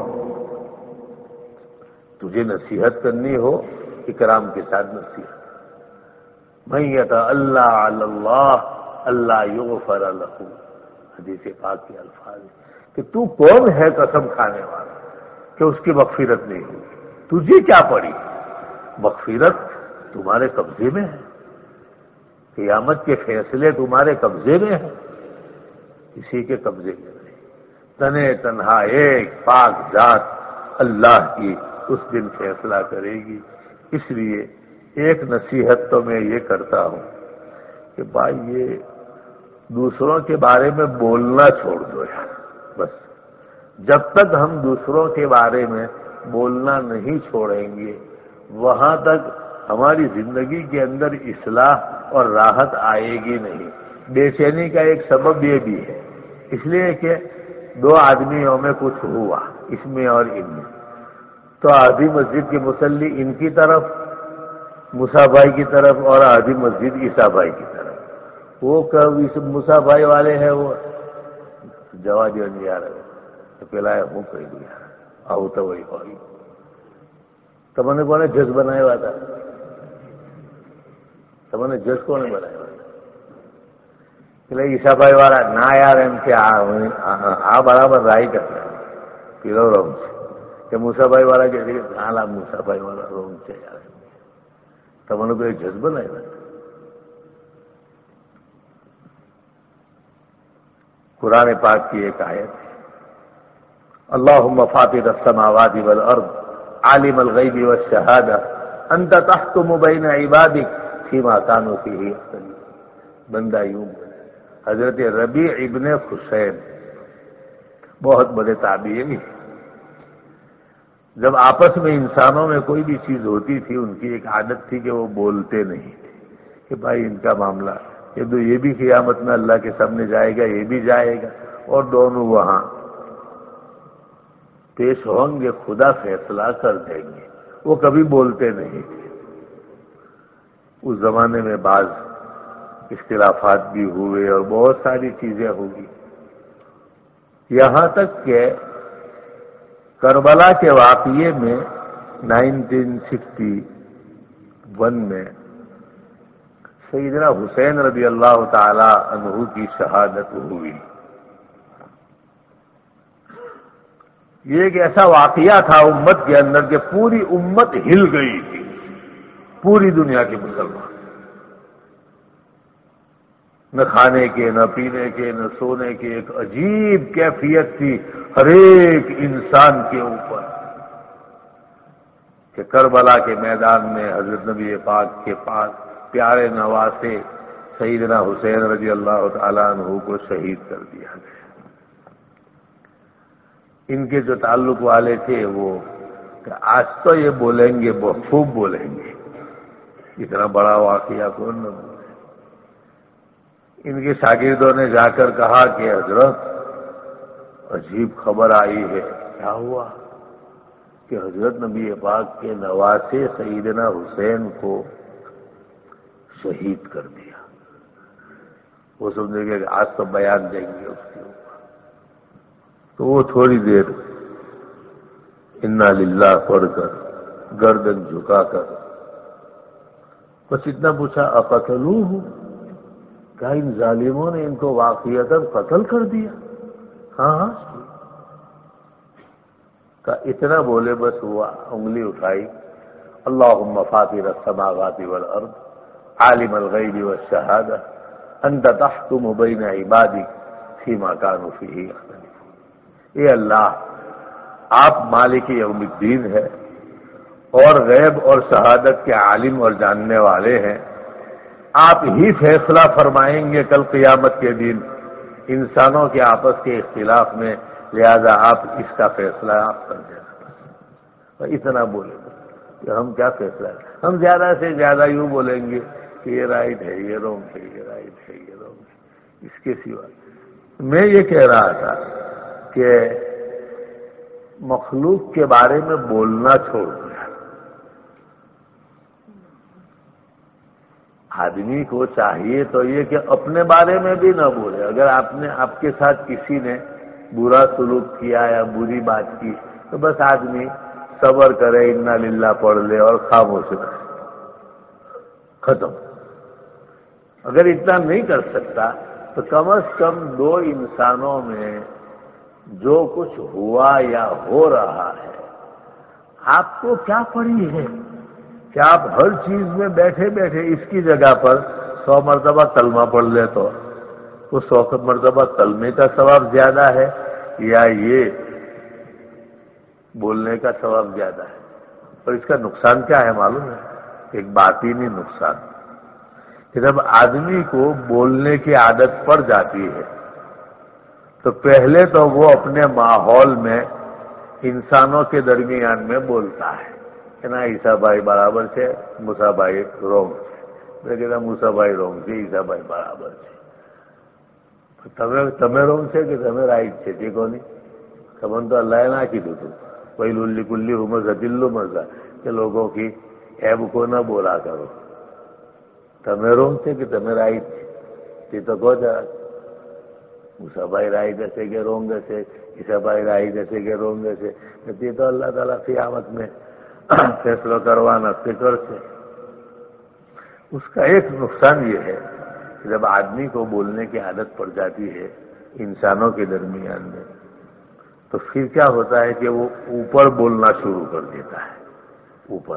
تجھے نصیحت کرنی ہو اکرام کے ساتھ نصیحت، من یتعلی علی اللہ اللہ یغفر لہ، حدیث پاک کے الفاظ کہ تو کون ہے قسم کھانے والا کہ اس کی مغفرت نہیں ہوگی؟ تجھے کیا پڑی؟ مغفرت تمہارے قبضے میں ہے، قیامت کے فیصلے تمہارے قبضے میں ہیں، کسی کے قبضے میں نہیں۔ تنے تنہا ایک پاک ذات اللہ کی اس دن فیصلہ کرے گی۔ اس لیے ایک نصیحت تو میں یہ کرتا ہوں کہ بھائی یہ دوسروں کے بارے میں بولنا چھوڑ دو یار، بس جب تک ہم دوسروں کے بارے میں بولنا نہیں چھوڑیں گے وہاں تک ہماری زندگی کے اندر اصلاح اور راحت آئے گی نہیں۔ بے چینی کا ایک سبب یہ بھی ہے، اس لیے کہ دو آدمیوں میں کچھ ہوا اس میں اور ان میں، تو آدھی مسجد کے مصلی ان کی طرف موسیٰ بھائی کی طرف اور آدھی مسجد عیسیٰ بھائی کی طرف، وہ کب موسیٰ بھائی والے ہیں وہ جواب نہیں آ رہے تو پہلا ہوں کہہ دیا آؤ تو وہی ہوئی تم نے کون جج بنایا ہوا تھا، تم نے جج کون بنایا ہوا تھا؟ عیسیٰ بھائی والا نہ یار ان کے آ برابر رائی کرتا ہے پیرو روم سے کہ موسیٰ بھائی والا کہ ہاں موسیٰ بھائی والا روم سے یار تم نے کوئی جج بنایا ہوا تھا۔ قرآن پاک کی ایک آیت ہے اللہم فاطر السماوات والارض عالم الغیب والشہادہ انت تحکم بین عبادک فیما کانوا فیہ یختلفون۔ بندہ یوں حضرت ربیع ابن حسین بہت بڑے تابعی، جب آپس میں انسانوں میں کوئی بھی چیز ہوتی تھی ان کی ایک عادت تھی کہ وہ بولتے نہیں تھے کہ بھائی ان کا معاملہ یہ تو یہ بھی قیامت میں اللہ کے سامنے جائے گا یہ بھی جائے گا اور دونوں وہاں پیش ہوں گے، خدا فیصلہ کر دیں گے، وہ کبھی بولتے نہیں تھے۔ اس زمانے میں بعض اختلافات بھی ہوئے اور بہت ساری چیزیں ہوگی، یہاں تک کہ کربلا کے واقعے میں نائنٹین سکسٹی ون میں سیدنا حسین رضی اللہ تعالی عنہ کی شہادت ہوئی۔ یہ ایک ایسا واقعہ تھا امت کے اندر کہ پوری امت ہل گئی تھی، پوری دنیا کے مسلمان، نہ کھانے کے نہ پینے کے نہ سونے کے، ایک عجیب کیفیت تھی ہر ایک انسان کے اوپر کہ کربلا کے میدان میں حضرت نبی پاک کے پاس پیارے نواسے سیدنا حسین رضی اللہ تعالی عنہ کو شہید کر دیا گیا۔ ان کے جو تعلق والے تھے وہ کہ آج تو یہ بولیں گے خوب بولیں گے، اتنا بڑا واقعہ کون نہ بھولے۔ ان کے شاگردوں نے جا کر کہا کہ حضرت عجیب خبر آئی ہے۔ کیا ہوا؟ کہ حضرت نبی پاک کے نواسے سیدنا حسین کو شہید کر دیا۔ وہ سمجھے کہ آج تو بیان دیں گے اس کے اوپر، تو وہ تھوڑی دیر انا للہ پڑھ کر گردن جھکا کر بس اتنا پوچھا اقتلوہ، کیا ان ظالموں نے ان کو واقعتاً قتل کر دیا؟ ہاں ہاں کا اتنا بولے بس ہوا، انگلی اٹھائی، اللہم فاطر السماوات والارض عالم الغیب والشہادہ انت تحکم بین عبادک فیما کانوا فیہ یختلفون۔ اے اللہ، آپ مالک یوم الدین ہے اور غیب اور شہادت کے عالم اور جاننے والے ہیں، آپ ہی فیصلہ فرمائیں گے کل قیامت کے دن انسانوں کے آپس کے اختلاف میں، لہذا آپ اس کا فیصلہ آپ کر دینا۔ اتنا بولے کہ ہم کیا فیصلہ ہے، ہم زیادہ سے زیادہ یوں بولیں گے کہ یہ رائٹ ہے، یہ رونگ ہے، یہ رائٹ ہے، یہ رونگ ہے، اس کے سوا۔ میں یہ کہہ رہا تھا کہ مخلوق کے بارے میں بولنا چھوڑ دیا۔ آدمی کو چاہیے تو یہ کہ اپنے بارے میں بھی نہ بولے۔ اگر آپ نے آپ کے ساتھ کسی نے برا سلوک کیا یا بری بات کی تو بس آدمی صبر کرے، انا للہ پڑھ لے اور خاموش رہے، ختم۔ اگر اتنا نہیں کر سکتا تو کم از کم دو انسانوں میں جو کچھ ہوا یا ہو رہا ہے آپ کو کیا پڑی ہے کہ آپ ہر چیز میں بیٹھے بیٹھے اس کی جگہ پر سو مرتبہ کلمہ پڑھ لے تو وہ سو مرتبہ کلمے کا ثواب زیادہ ہے یا یہ بولنے کا ثواب زیادہ ہے؟ اور اس کا نقصان کیا ہے معلوم ہے؟ ایک باطینی نقصان کہ جب آدمی کو بولنے کی عادت پڑ جاتی ہے تو پہلے تو وہ اپنے ماحول میں انسانوں کے درمیان میں بولتا ہے کہ نا عیسیٰ بھائی برابر سے موسیٰ بھائی رونگ سے، میں کہتا موسیٰ بھائی رونگ سے، عیسیٰ بھائی برابر سے، تمہیں رونگ سے کہ تمہیں رائٹ سے، ٹھیک نہیں سمن تو اللہ نہ کی دو وہی للی کلی ہمر دلو مرزا کہ لوگوں کی عیب کو نہ بولا کرو، تمہیں رونگ سے کہ تمہیں رائٹ سے، تو کو جا موسیٰ بھائی رائٹ ایسے کہ رونگ ایسے، عیسیٰ بھائی رائٹ ایسے کہ رونگ ایسے، یہ تو اللہ تعالیٰ قیامت میں فیصلہ کروانا فکر سے۔ اس کا ایک نقصان یہ ہے کہ جب آدمی کو بولنے کی عادت پڑ جاتی ہے انسانوں کے درمیان میں تو پھر کیا ہوتا ہے کہ وہ اوپر بولنا شروع کر دیتا ہے، اوپر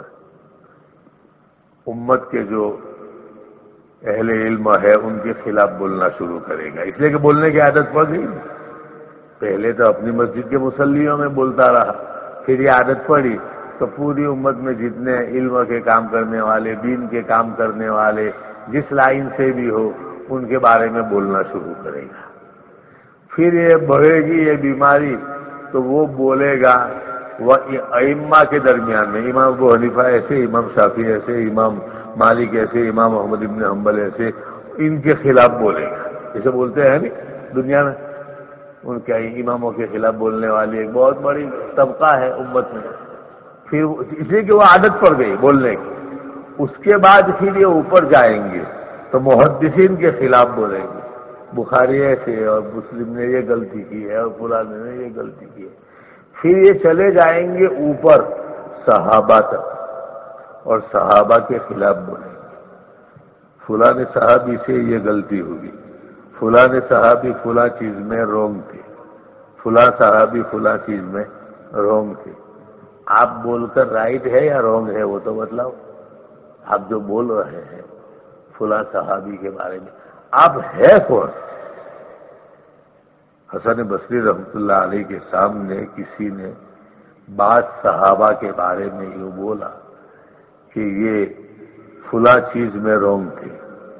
امت کے جو اہل علم ہے ان کے خلاف بولنا شروع کرے گا، اس لیے کہ بولنے کی عادت پڑ گئی۔ پہلے تو اپنی مسجد کے مصلیوں میں بولتا رہا، پھر یہ عادت پڑی تو پوری امت میں جتنے علم کے کام کرنے والے، دین کے کام کرنے والے، جس لائن سے بھی ہو ان کے بارے میں بولنا شروع کرے گا۔ پھر یہ بڑھے گی یہ بیماری تو وہ بولے گا وہ ائمہ کے درمیان میں، امام ابو حنیفہ ایسے، امام شافعی ایسے، امام مالک ایسے، امام محمد ابن حنبل ایسے، ان کے خلاف بولے گا۔ جیسے بولتے ہیں نہیں دنیا میں ان کے اماموں کے خلاف بولنے والی ایک بہت بڑی طبقہ ہے امت میں، پھر اس لیے کہ وہ عادت پڑ گئی بولنے کی۔ اس کے بعد پھر یہ اوپر جائیں گے تو محدثین کے خلاف بولیں گے، بخاری ایسے اور مسلم نے یہ غلطی کی ہے اور فلاں نے یہ غلطی کی ہے۔ پھر یہ چلے جائیں گے اوپر صحابہ تک اور صحابہ کے خلاف بولیں گے، فلاں صحابی سے یہ غلطی ہوگی، فلاں صحابی فلاں چیز میں رونگ تھے، فلاں صحابی فلاں چیز میں رونگ تھے۔ آپ بول کر رائٹ ہے یا رونگ ہے وہ تو بتلاؤ۔ آپ جو بول رہے ہیں فلاں صحابی کے بارے میں، آپ ہے کون؟ حسن بصری رحمۃ اللہ علیہ کے سامنے کسی نے بعض صحابہ کے بارے میں یوں بولا کہ یہ فلاں چیز میں رونگ تھے،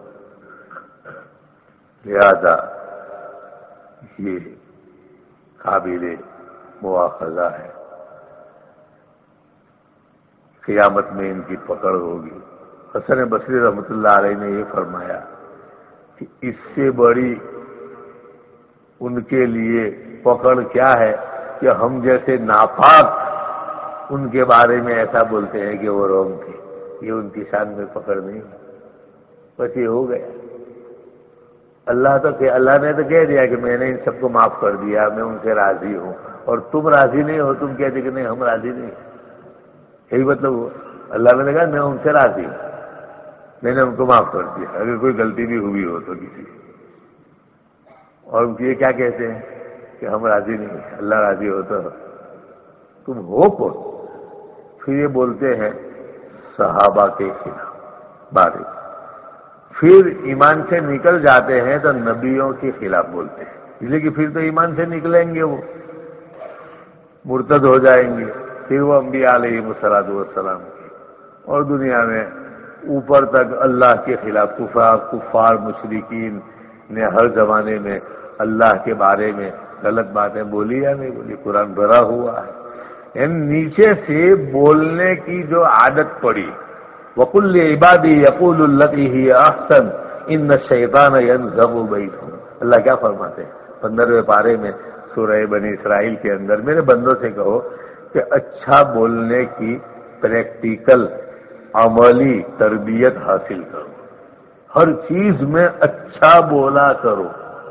لہذا یہ قابل مواخذہ ہے، قیامت میں ان کی پکڑ ہوگی، حسن بصری رحمۃ اللہ علیہ نے یہ فرمایا کہ اس سے بڑی ان کے لیے پکڑ کیا ہے کہ ہم جیسے ناپاک ان کے بارے میں ایسا بولتے ہیں کہ وہ رونگ تھے. یہ ان کی شان میں پکڑ نہیں. بس یہ ہو گیا. اللہ تو کہ اللہ نے تو کہہ دیا کہ میں نے ان سب کو معاف کر دیا, میں ان سے راضی ہوں, اور تم راضی نہیں ہو, تم کہتے کہ نہیں ہم راضی نہیں. یہی مطلب ہوا. اللہ نے کہا میں ان سے راضی ہوں, میں نے ان کو معاف کر دیا اگر کوئی غلطی بھی ہوئی ہو تو کسی. اور ان یہ کیا کہتے ہیں کہ ہم راضی نہیں, اللہ راضی ہو تو تم ہو کون. پھر یہ بولتے ہیں صحابہ کے خلاف بارے, پھر ایمان سے نکل جاتے ہیں تو نبیوں کے خلاف بولتے ہیں, اس لیے کہ پھر تو ایمان سے نکلیں گے, وہ مرتد ہو جائیں گے, پھر وہ انبیاء علیہ الصلوۃ والسلام کی, اور دنیا میں اوپر تک اللہ کے خلاف کفار کفار مشرکین نے ہر زمانے میں اللہ کے بارے میں غلط باتیں بولی یا نہیں بولی. قرآن بھرا ہوا ہے. یعنی نیچے سے بولنے کی جو عادت پڑی. وَقُلْ لِعِبَادِي يَقُولُ الَّتِي هِيَ أَحْسَنُ إِنَّ الشَّيْطَانَ يَنزَغُ بَيْنَهُمْ. اللہ کیا فرماتے ہیں پندرہویں پارے میں سورہ بنی اسرائیل کے اندر, میرے بندوں سے کہو کہ اچھا بولنے کی پریکٹیکل عملی تربیت حاصل کرو, ہر چیز میں اچھا بولا کرو.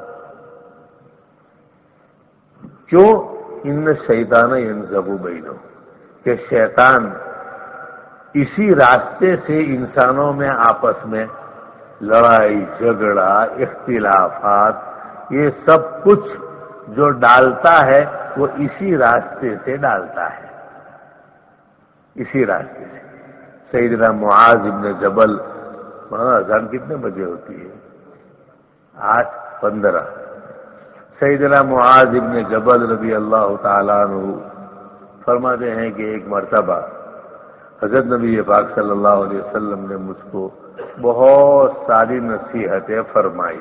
کیوں؟ ان شیطان ینزغ بینہم, کہ شیطان اسی راستے سے انسانوں میں آپس میں لڑائی جھگڑا اختلافات یہ سب کچھ جو ڈالتا ہے وہ اسی راستے سے ڈالتا ہے, اسی راستے سے. سیدنا معاذ ابن جبل, اذان کتنے بجے ہوتی ہے؟ آٹھ پندرہ. سیدنا معاذ ابن جبل رضی اللہ تعالیٰ عنہ فرماتے ہیں کہ ایک مرتبہ حضرت نبی پاک صلی اللہ علیہ وسلم نے مجھ کو بہت ساری نصیحتیں فرمائی.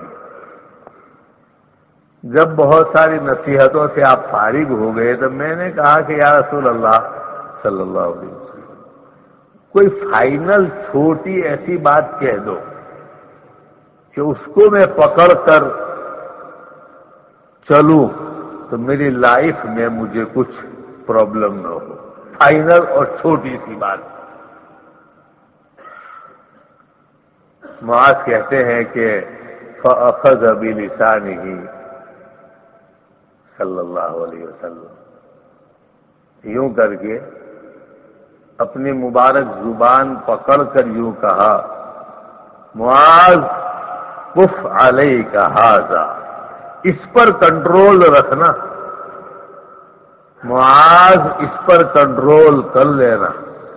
جب بہت ساری نصیحتوں سے آپ فارغ ہو گئے تو میں نے کہا کہ یا رسول اللہ صلی اللہ علیہ وسلم کوئی فائنل چھوٹی ایسی بات کہہ دو کہ اس کو میں پکڑ کر چلوں تو میری لائف میں مجھے کچھ پرابلم نہ ہو. فائنل اور چھوٹی سی بات. معاذ کہتے ہیں کہ فَأَخَذَ بِلِسَانِهِ صلی اللہ علیہ وسلم, یوں کر کے اپنی مبارک زبان پکڑ کر یوں کہا, معاذ کف علیک ھذا, اس پر کنٹرول رکھنا, معاذ اس پر کنٹرول کر لینا.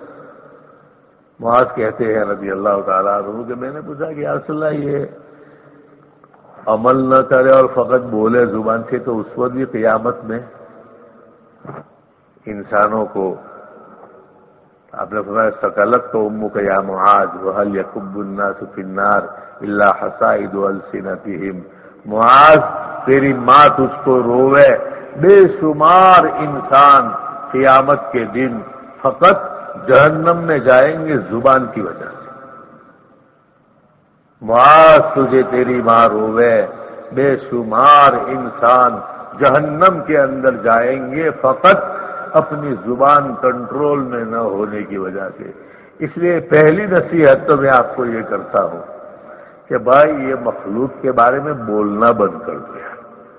معاذ کہتے ہیں رضی اللہ تعالیٰ عنہ کہ میں نے پوچھا کہ یا رسول اللہ یہ عمل نہ کرے اور فقط بولے زبان سے تو اس وقت بھی قیامت میں انسانوں کو آپ نے فرمایا ثقلت کو امک یا معاذ وهل يكب الناس في النار الا حصائد السنتهم. معاذ تیری ماں تجھ کو روے, بے شمار انسان قیامت کے دن فقط جہنم میں جائیں گے زبان کی وجہ سے. معاذ تجھے تیری ماں روے, بے شمار انسان جہنم کے اندر جائیں گے فقط اپنی زبان کنٹرول میں نہ ہونے کی وجہ سے. اس لیے پہلی نصیحت تو میں آپ کو یہ کرتا ہوں کہ بھائی یہ مخلوق کے بارے میں بولنا بند کر دیا,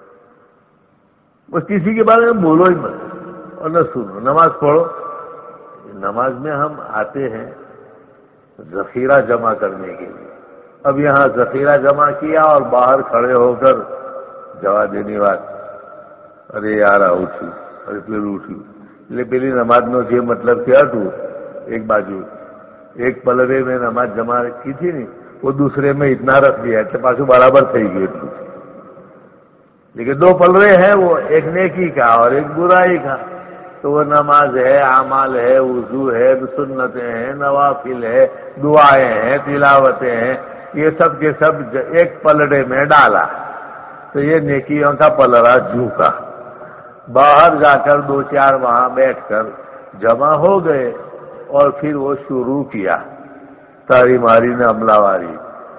بس کسی کے بارے میں بولو ہی مت اور نہ سنو. نماز پڑھو. نماز میں ہم آتے ہیں ذخیرہ جمع کرنے کے لیے. اب یہاں ذخیرہ جمع کیا اور باہر کھڑے ہو کر جواب دینے بات, ارے یار اٹھو, ارے پھر اٹھو. لے پہلی نماز میں یہ مطلب کیا تو ایک بازو ایک پلڑے میں نماز جمع کی تھی نہیں, وہ دوسرے میں اتنا رکھ دیا کہ پاسو برابر تھی گئی, لیکن دو پلڑے ہیں, وہ ایک نیکی کا اور ایک برائی کا. تو وہ نماز ہے, اعمال ہے, وضو ہے, سنتیں ہیں, نوافل ہے, دعائیں ہیں, تلاوتیں ہیں, یہ سب کے سب ایک پلڑے میں ڈالا. تو یہ نیکیوں کا پلڑا جھوکا. باہر جا کر دو چار وہاں بیٹھ کر جمع ہو گئے اور پھر وہ شروع کیا تاری ماری نے عملہ واری.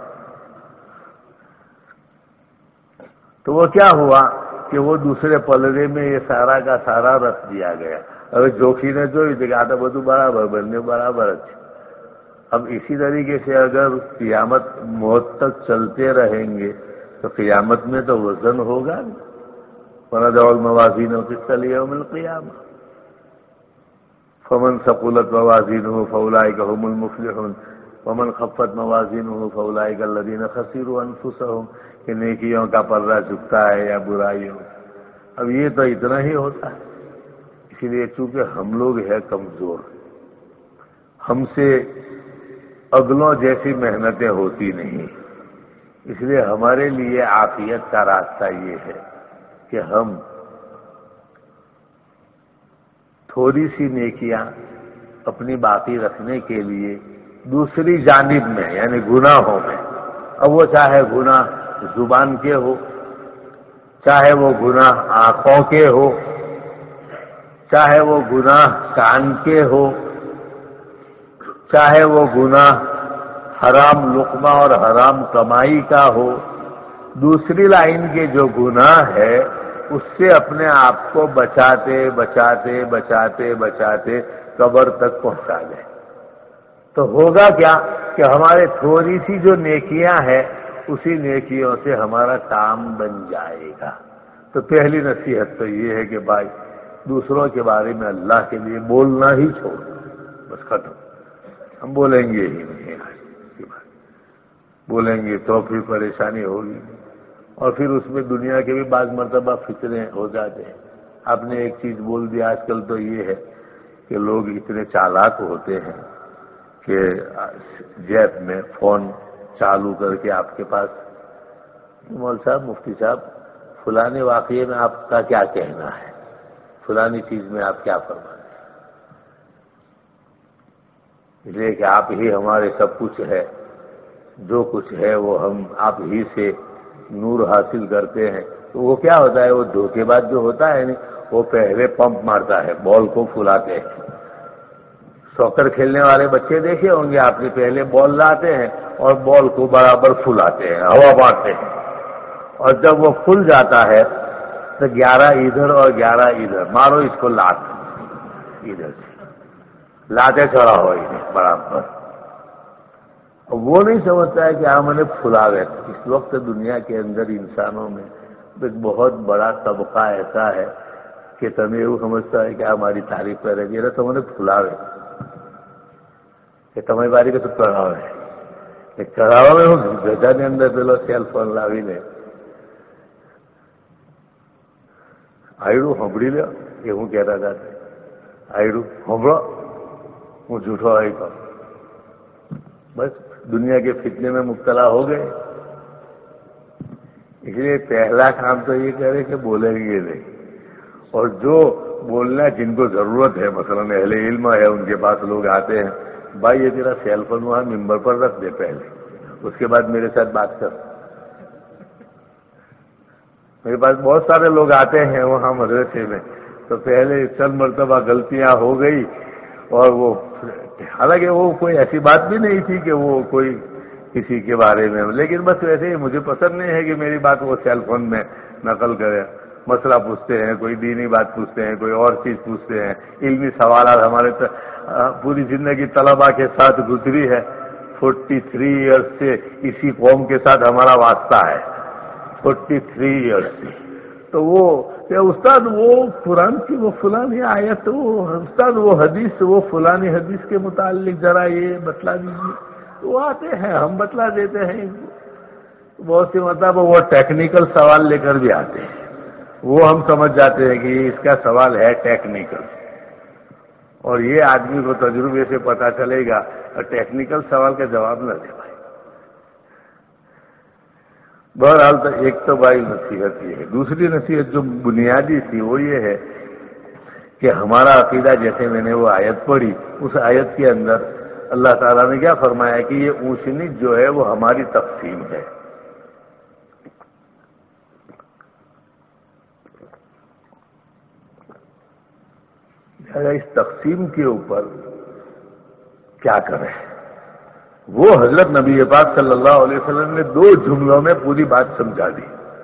تو وہ کیا ہوا کہ وہ دوسرے پلڑے میں یہ سارا کا سارا رکھ دیا گیا. اب جوکی نے جو دیکھا تھا بدو برابر بننے برابر اچھا. اب اسی طریقے سے اگر قیامت موت تک چلتے رہیں گے تو قیامت میں تو وزن ہوگا. وَنَضَعُ الْمَوَازِينَ الْقِسْطَ لِيَوْمِ الْقِيَامَةِ فَمَنْ ثَقُلَتْ مَوَازِينُهُ فَأُولَٰئِكَ هُمُ الْمُفْلِحُونَ وَمَنْ خَفَّتْ مَوَازِينُهُ فَأُولَٰئِكَ الَّذِينَ خَسِرُوا أَنفُسَهُمْ کہ نیکیوں کا پلڑا جھکتا ہے یا برائیوں. اب یہ تو اتنا ہی ہوتا ہے. اسی لیے چونکہ ہم لوگ ہیں کمزور, ہم سے اگلوں جیسی محنتیں ہوتی نہیں, اس لیے ہمارے لیے عافیت کا راستہ یہ ہے کہ ہم تھوڑی سی نیکیاں اپنی باقی رکھنے کے لیے دوسری جانب میں یعنی گناہوں میں, اب وہ چاہے گناہ زبان کے ہو, چاہے وہ گناہ آنکھوں کے ہو, چاہے وہ گناہ کان کے ہو, چاہے وہ گناہ حرام لقمہ اور حرام کمائی کا ہو, دوسری لائن کے جو گناہ ہے اس سے اپنے آپ کو بچاتے بچاتے بچاتے بچاتے قبر تک پہنچا دیں تو ہوگا کیا کہ ہمارے تھوڑی سی جو نیکیاں ہیں اسی نیکیوں سے ہمارا کام بن جائے گا. تو پہلی نصیحت تو یہ ہے کہ بھائی دوسروں کے بارے میں اللہ کے لیے بولنا ہی چھوڑ, بس ختم. ہم بولیں گے ہی نہیں, بولیں گے تو پھر پریشانی ہوگی, اور پھر اس میں دنیا کے بھی بعض مرتبہ فتنے ہو جاتے ہیں. آپ نے ایک چیز بول دی, آج کل تو یہ ہے کہ لوگ اتنے چالاک ہوتے ہیں کہ جیب میں فون چالو کر کے آپ کے پاس, مول صاحب مفتی صاحب فلانے واقعے میں آپ کا کیا کہنا ہے, فلانی چیز میں آپ کیا فرماتے ہیں, اس لیے کہ آپ ہی ہمارے سب کچھ ہے, جو کچھ ہے وہ ہم آپ ہی سے نور حاصل کرتے ہیں. تو وہ کیا ہوتا ہے, وہ دھوکے بعد جو ہوتا ہے وہ پہلے پمپ مارتا ہے, بال کو پھلاتے ہیں. سوکر کھیلنے والے بچے دیکھے ہوں گے آپ نے, پہلے بال لاتے ہیں اور بال کو برابر پھلاتے ہیں, ہوا مارتے ہیں, اور جب وہ پھل جاتا ہے تو گیارہ ادھر اور گیارہ ادھر مارو, اس کو لات ادھر سے لاتے چڑھا ہو انہیں برابر. وہ نہیں سمجھتا ہے کہ ہاں میں نے پھلاوے. اس وقت دنیا کے اندر انسانوں میں ایک بہت بڑا طبقہ ایسا ہے کہ تمہیں وہ سمجھتا ہے کہ ہماری تعریف کر رہے ہیں, تم نے پھلاوے کہ تمہیں باری کا تو چڑھاو ہے, چڑھاوا میں ہوں گجا نے اندر پیلو سیل فون لاوی نے آئیڈو ہمبڑی لیا یہ ہوں کہتا تھا, آئیڈو ہمبڑو ہوں جھوٹو آئی کا. بس دنیا کے فتنے میں مبتلا ہو گئے. اس لیے پہلا کام تو یہ کرے کہ بولیں گے نہیں, اور جو بولنا جن کو ضرورت ہے, مثلا اہل علم ہے ان کے پاس لوگ آتے ہیں, بھائی یہ تیرا سیل فون وہاں ممبر پر رکھ دے پہلے, اس کے بعد میرے ساتھ بات کر. میرے پاس بہت سارے لوگ آتے ہیں وہاں مدرسے میں, تو پہلے چند مرتبہ غلطیاں ہو گئی, اور وہ حالانکہ وہ کوئی ایسی بات بھی نہیں تھی کہ وہ کوئی کسی کے بارے میں, لیکن بس ویسے ہی مجھے پسند نہیں ہے کہ میری بات وہ سیل فون میں نقل کرے. مسئلہ پوچھتے ہیں, کوئی دینی بات پوچھتے ہیں, کوئی اور چیز پوچھتے ہیں, علمی سوالات. ہمارے پوری زندگی طلباء کے ساتھ گزری ہے, فورٹی تھری ایئرس سے اسی قوم کے ساتھ ہمارا واسطہ ہے, فورٹی تھری ایئرس سے. تو وہ کہ استاد وہ قرآن کی وہ فلانی آیت, وہ استاد وہ حدیث, وہ فلانی حدیث کے متعلق ذرا یہ بتلا دیجیے. وہ آتے ہیں, ہم بتلا دیتے ہیں. بہت سی مطلب وہ ٹیکنیکل سوال لے کر بھی آتے ہیں, وہ ہم سمجھ جاتے ہیں کہ اس کا سوال ہے ٹیکنیکل, اور یہ آدمی کو تجربے سے پتا چلے گا, اور ٹیکنیکل سوال کا جواب نہ دے بھائی. بہرحال تو ایک تو بھائی نصیحت یہ ہے. دوسری نصیحت جو بنیادی تھی وہ یہ ہے کہ ہمارا عقیدہ, جیسے میں نے وہ آیت پڑھی, اس آیت کے اندر اللہ تعالیٰ نے کیا فرمایا کہ یہ اونچ نیچ جو ہے وہ ہماری تقسیم ہے. اس تقسیم کے اوپر کیا کریں, وہ حضرت نبی پاک صلی اللہ علیہ وسلم نے دو جملوں میں پوری بات سمجھا دی.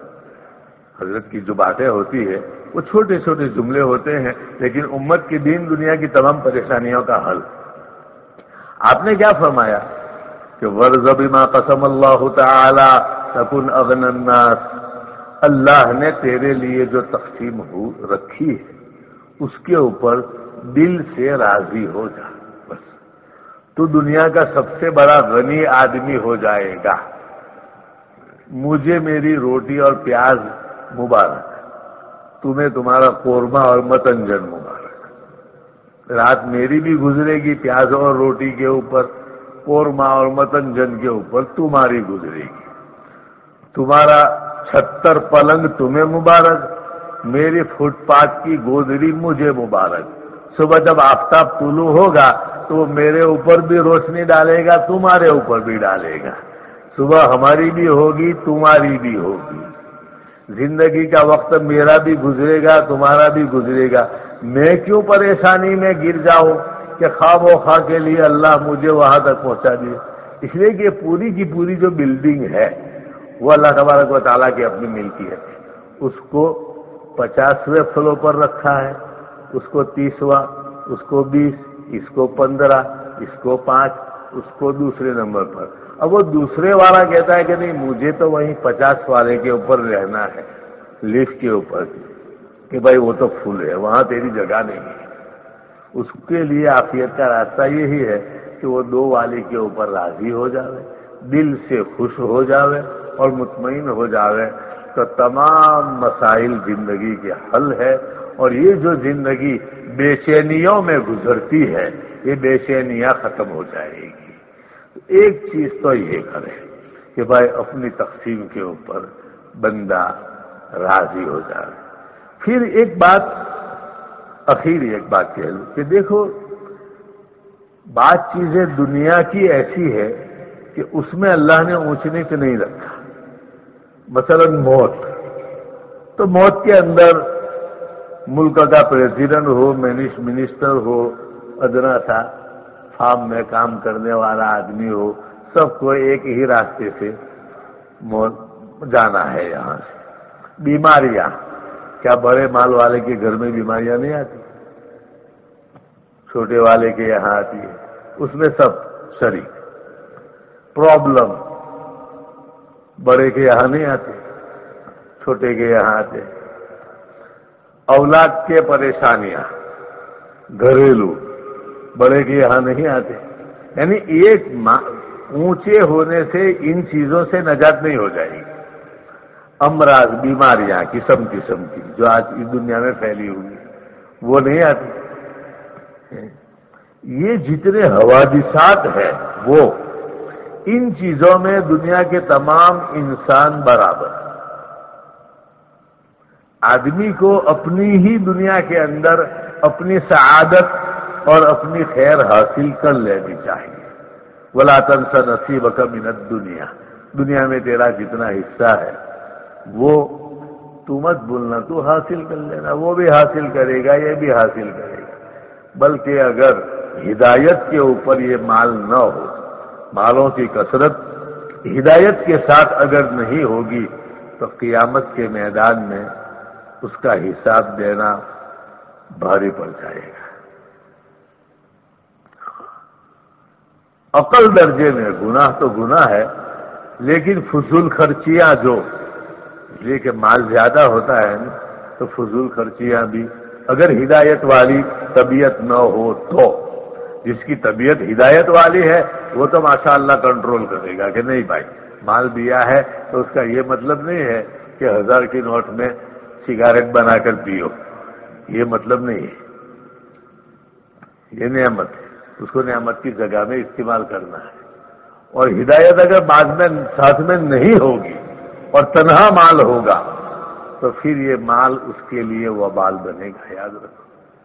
حضرت کی جو باتیں ہوتی ہے وہ چھوٹے چھوٹے جملے ہوتے ہیں, لیکن امت کی دین دنیا کی تمام پریشانیوں کا حل. آپ نے کیا فرمایا کہ ورض بما قسم اللہ تعالی تکن اغنى الناس, اللہ نے تیرے لیے جو تقسیم ہو رکھی ہے اس کے اوپر دل سے راضی ہو جا, بس تو دنیا کا سب سے بڑا غنی آدمی ہو جائے گا. مجھے میری روٹی اور پیاز مبارک, تمہیں تمہارا قورمہ اور متنجن مبارک. رات میری بھی گزرے گی پیاز اور روٹی کے اوپر, قورمہ اور متنجن کے اوپر تمہاری گزرے گی. تمہارا چھتر پلنگ تمہیں مبارک, میری فٹ پاتھ کی گودری مجھے مبارک. صبح جب آفتاب طلوع ہوگا تو میرے اوپر بھی روشنی ڈالے گا, تمہارے اوپر بھی ڈالے گا. صبح ہماری بھی ہوگی تمہاری بھی ہوگی. زندگی کا وقت میرا بھی گزرے گا تمہارا بھی گزرے گا. میں کیوں پریشانی میں گر جاؤں کہ خواب و خواہ کے لیے اللہ مجھے وہاں تک پہنچا دے. اس لیے کہ پوری کی پوری جو بلڈنگ ہے وہ اللہ تبارک و تعالیٰ کی اپنی ملکیت ہے. اس کو پچاسویں فلور پر رکھا ہے, اس کو تیسواں, اس کو بیس, اس کو پندرہ, اس کو پانچ, اس کو دوسرے نمبر پر. اب وہ دوسرے والا کہتا ہے کہ نہیں مجھے تو وہیں پچاس والے کے اوپر رہنا ہے, لفٹ کے اوپر, کہ بھائی وہ تو فل ہے وہاں تیری جگہ نہیں ہے. اس کے لیے عافیت کا راستہ یہی ہے کہ وہ دو والے کے اوپر راضی ہو جاوے, دل سے خوش ہو جاوے اور مطمئن ہو جاوے تو تمام مسائل زندگی کے حل ہے. اور یہ جو زندگی بے چینیوں میں گزرتی ہے یہ بے چینیاں ختم ہو جائے گی. ایک چیز تو یہ کرے کہ بھائی اپنی تقسیم کے اوپر بندہ راضی ہو جائے. پھر ایک بات اخیری ایک بات کہہ لوں کہ دیکھو بات چیزیں دنیا کی ایسی ہے کہ اس میں اللہ نے اونچ نیچ نہیں رکھا. مثلا موت, تو موت کے اندر ملک کا پریزیڈنٹ ہو, منسٹر ہو, ادنا تھا فارم میں کام کرنے والا آدمی ہو, سب کو ایک ہی راستے سے موت جانا ہے. یہاں سے بیماریاں, کیا بڑے مال والے کے گھر میں بیماریاں نہیں آتی, چھوٹے والے کے یہاں آتی ہے, اس میں سب شریک. پرابلم بڑے کے یہاں نہیں آتے, چھوٹے کے یہاں آتے. اولاد کے پریشانیاں گھریلو بڑے کے یہاں نہیں آتے. یعنی ایک اونچے ہونے سے ان چیزوں سے نجات نہیں ہو جائے گی. امراض بیماریاں قسم قسم کی جو آج اس دنیا میں پھیلی ہوئی وہ نہیں آتی. یہ جتنے حوادثات ہیں وہ ان چیزوں میں دنیا کے تمام انسان برابر. آدمی کو اپنی ہی دنیا کے اندر اپنی سعادت اور اپنی خیر حاصل کر لینی چاہیے. وَلَا تَنْسَ نَصِيبَكَ مِنَ الدُّنْيَا, دنیا میں تیرا جتنا حصہ ہے وہ تو مت بھولنا, تو حاصل کر لینا. وہ بھی حاصل کرے گا, یہ بھی حاصل کرے گا. بلکہ اگر ہدایت کے اوپر یہ مال نہ ہو, مالوں کی کثرت ہدایت کے ساتھ اگر نہیں ہوگی تو قیامت کے میدان میں اس کا حساب دینا بھاری پڑ جائے گا. عقل درجے میں گناہ تو گناہ ہے, لیکن فضول خرچیاں جو, اس لیے کہ مال زیادہ ہوتا ہے نا, تو فضول خرچیاں بھی اگر ہدایت والی طبیعت نہ ہو تو, جس کی طبیعت ہدایت والی ہے وہ تو ماشاء اللہ کنٹرول کرے گا کہ نہیں بھائی مال دیا ہے تو اس کا یہ مطلب نہیں ہے کہ ہزار کی نوٹ میں سگریٹ بنا کر پیو, یہ مطلب نہیں ہے. یہ نعمت ہے, اس کو نعمت کی جگہ میں استعمال کرنا ہے. اور ہدایت اگر بعد میں ساتھ میں نہیں ہوگی اور تنہا مال ہوگا تو پھر یہ مال اس کے لیے وبال بنے گا, یاد رکھو.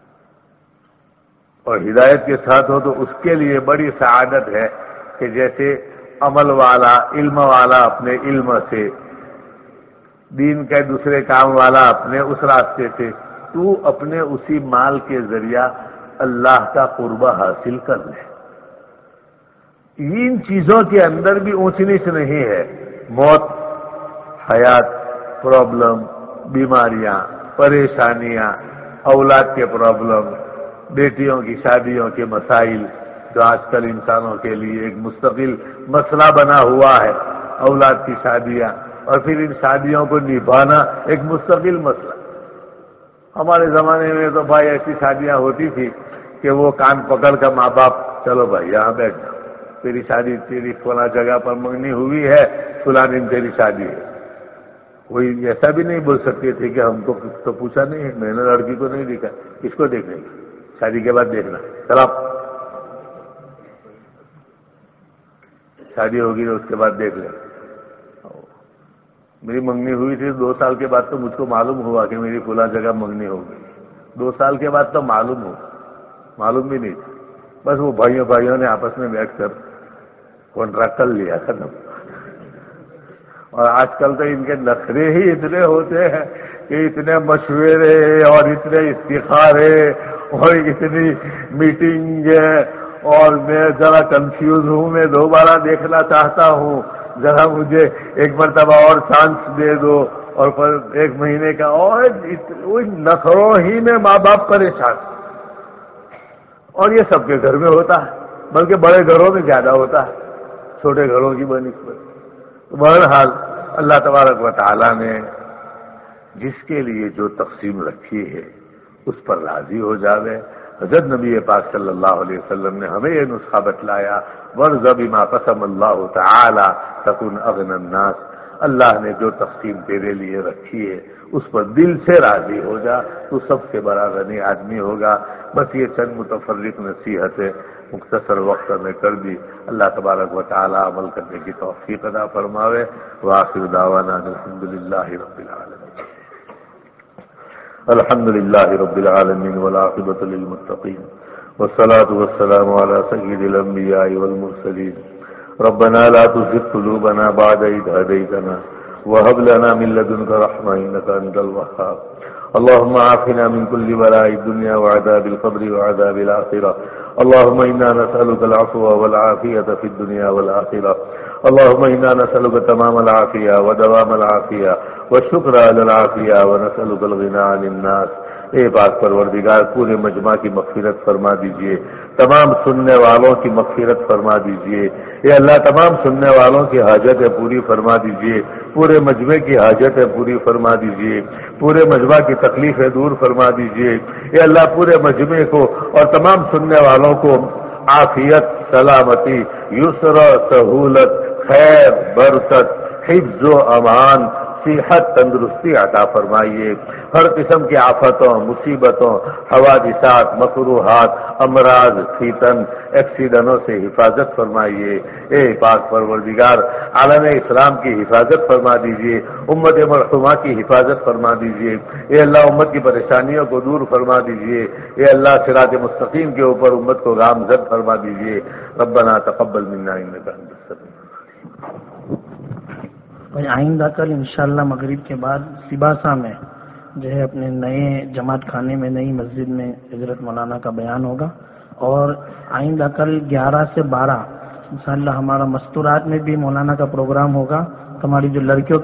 اور ہدایت کے ساتھ ہو تو اس کے لیے بڑی سعادت ہے کہ جیسے عمل والا, علم والا اپنے علم سے, دین کے دوسرے کام والا اپنے اس راستے سے, تو اپنے اسی مال کے ذریعہ اللہ کا قربہ حاصل کر لے. ان چیزوں کے اندر بھی اونچ نیچ نہیں ہے. موت، حیات، پرابلم، بیماریاں، پریشانیاں، اولاد کے پرابلم، بیٹیوں کی شادیوں کے مسائل جو آج کل انسانوں کے لیے ایک مستقل مسئلہ بنا ہوا ہے، اولاد کی شادیاں، اور پھر ان شادیوں کو نبھانا ایک مستقل مسئلہ. ہمارے زمانے میں تو بھائی ایسی شادیاں ہوتی تھی کہ وہ کان پکڑ کر ماں باپ، چلو بھائی یہاں بیٹھ جاؤ، تیری شادی تیری فلاں جگہ پر منگنی ہوئی ہے، فلاں دن تیری شادی ہے. کوئی ایسا بھی نہیں بول سکتے تھے کہ ہم کو تو پوچھا نہیں ہے، میں نے لڑکی کو نہیں دیکھا، کس کو دیکھنے گا، شادی کے بعد دیکھنا، چل آپ شادی ہوگی تو اس کے بعد دیکھ لیں. میری منگنی ہوئی تھی دو سال کے بعد تو مجھ کو معلوم ہوا کہ میری فلاں جگہ منگنی ہوگی. دو سال کے بعد تو معلوم ہو معلوم بھی نہیں تھا. بس وہ بھائیوں بھائیوں نے آپس میں بیٹھ کر کانٹریکٹ کر لیا، ختم. اور آج کل تو ان کے نخرے ہی اتنے ہوتے ہیں کہ اتنے مشورے اور اتنے استخارے اور اتنی میٹنگ، اور میں ذرا کنفیوز ہوں، میں دوبارہ دیکھنا چاہتا ہوں، ذرا مجھے ایک مرتبہ اور چانس دے دو، اور پھر ایک مہینے کا، اور ان نخروں ہی میں ماں باپ پریشان. اور یہ سب کے گھر میں ہوتا ہے، بلکہ بڑے گھروں میں زیادہ ہوتا ہے چھوٹے گھروں کی بنسبت. بہرحال اللہ تبارک و تعالی نے جس کے لیے جو تقسیم رکھی ہے اس پر راضی ہو جاوے. حضرت نبی پاک صلی اللہ علیہ وسلم نے ہمیں یہ نسخہ بتلایا، وَارْضَ بِمَا قَسَمَ اللَّهُ تَعَالَى تَكُنْ أَغْنَى النَّاسِ. اللہ نے جو تقسیم تیرے لیے رکھی ہے اس پر دل سے راضی ہو جا، تو سب سے بڑا غنی آدمی ہوگا. بس یہ چند متفرق نصیحتیں مختصر وقت میں کر دی. اللہ تبارک و تعالی عمل کرنے کی توفیق عطا فرماوے. وآخر دعوانا الحمد للہ رب العالمین. الحمد للہ رب العالمین والعاقبۃ للمتقین والصلاة والسلام علی سید الانبیاء والمرسلین. ربنا لا تزغ قلوبنا بعد إذ هديتنا وهب لنا من لدنك رحمة إنك أنت الوهاب. اللهم عافنا من كل بلاء الدنيا وعذاب القبر وعذاب الآخرة. اللهم إنا نسألك العفو والعافية في الدنيا والآخرة. اللهم إنا نسألك تمام العافية ودوام العافية والشكر على العافية ونسألك الغنى عن الناس. اے پاک پروردگار پورے مجمع کی مغفرت فرما دیجئے، تمام سننے والوں کی مغفرت فرما دیجئے. اے اللہ تمام سننے والوں کی حاجتیں پوری فرما دیجئے، پورے مجمع کی حاجتیں پوری فرما دیجئے، پورے مجمع کی تکلیفیں دور فرما دیجئے. اے اللہ پورے مجمع کو اور تمام سننے والوں کو عافیت، سلامتی، یسر، سہولت، خیر، برکت، حفظ و امان، صحت، تندرستی عطا فرمائیے. ہر قسم کی آفتوں، مصیبتوں، حوادثات، مکروہات، امراض، فتن، ایکسیڈنٹوں سے حفاظت فرمائیے. اے پاک پروردگار عالم اسلام کی حفاظت فرما دیجیے، امت مرحومہ کی حفاظت فرما دیجیے. اے اللہ امت کی پریشانیوں کو دور فرما دیجیے. اے اللہ صراط مستقیم کے اوپر امت کو گامزد فرما دیجیے. ربنا تقبل منا انک انت السمیع. آئندہ کل انشاءاللہ مغرب کے بعد سباسا میں جو ہے اپنے نئے جماعت خانے میں نئی مسجد میں حضرت مولانا کا بیان ہوگا، اور آئندہ کل گیارہ سے بارہ انشاءاللہ ہمارا مستورات میں بھی مولانا کا پروگرام ہوگا. ہماری جو لڑکیوں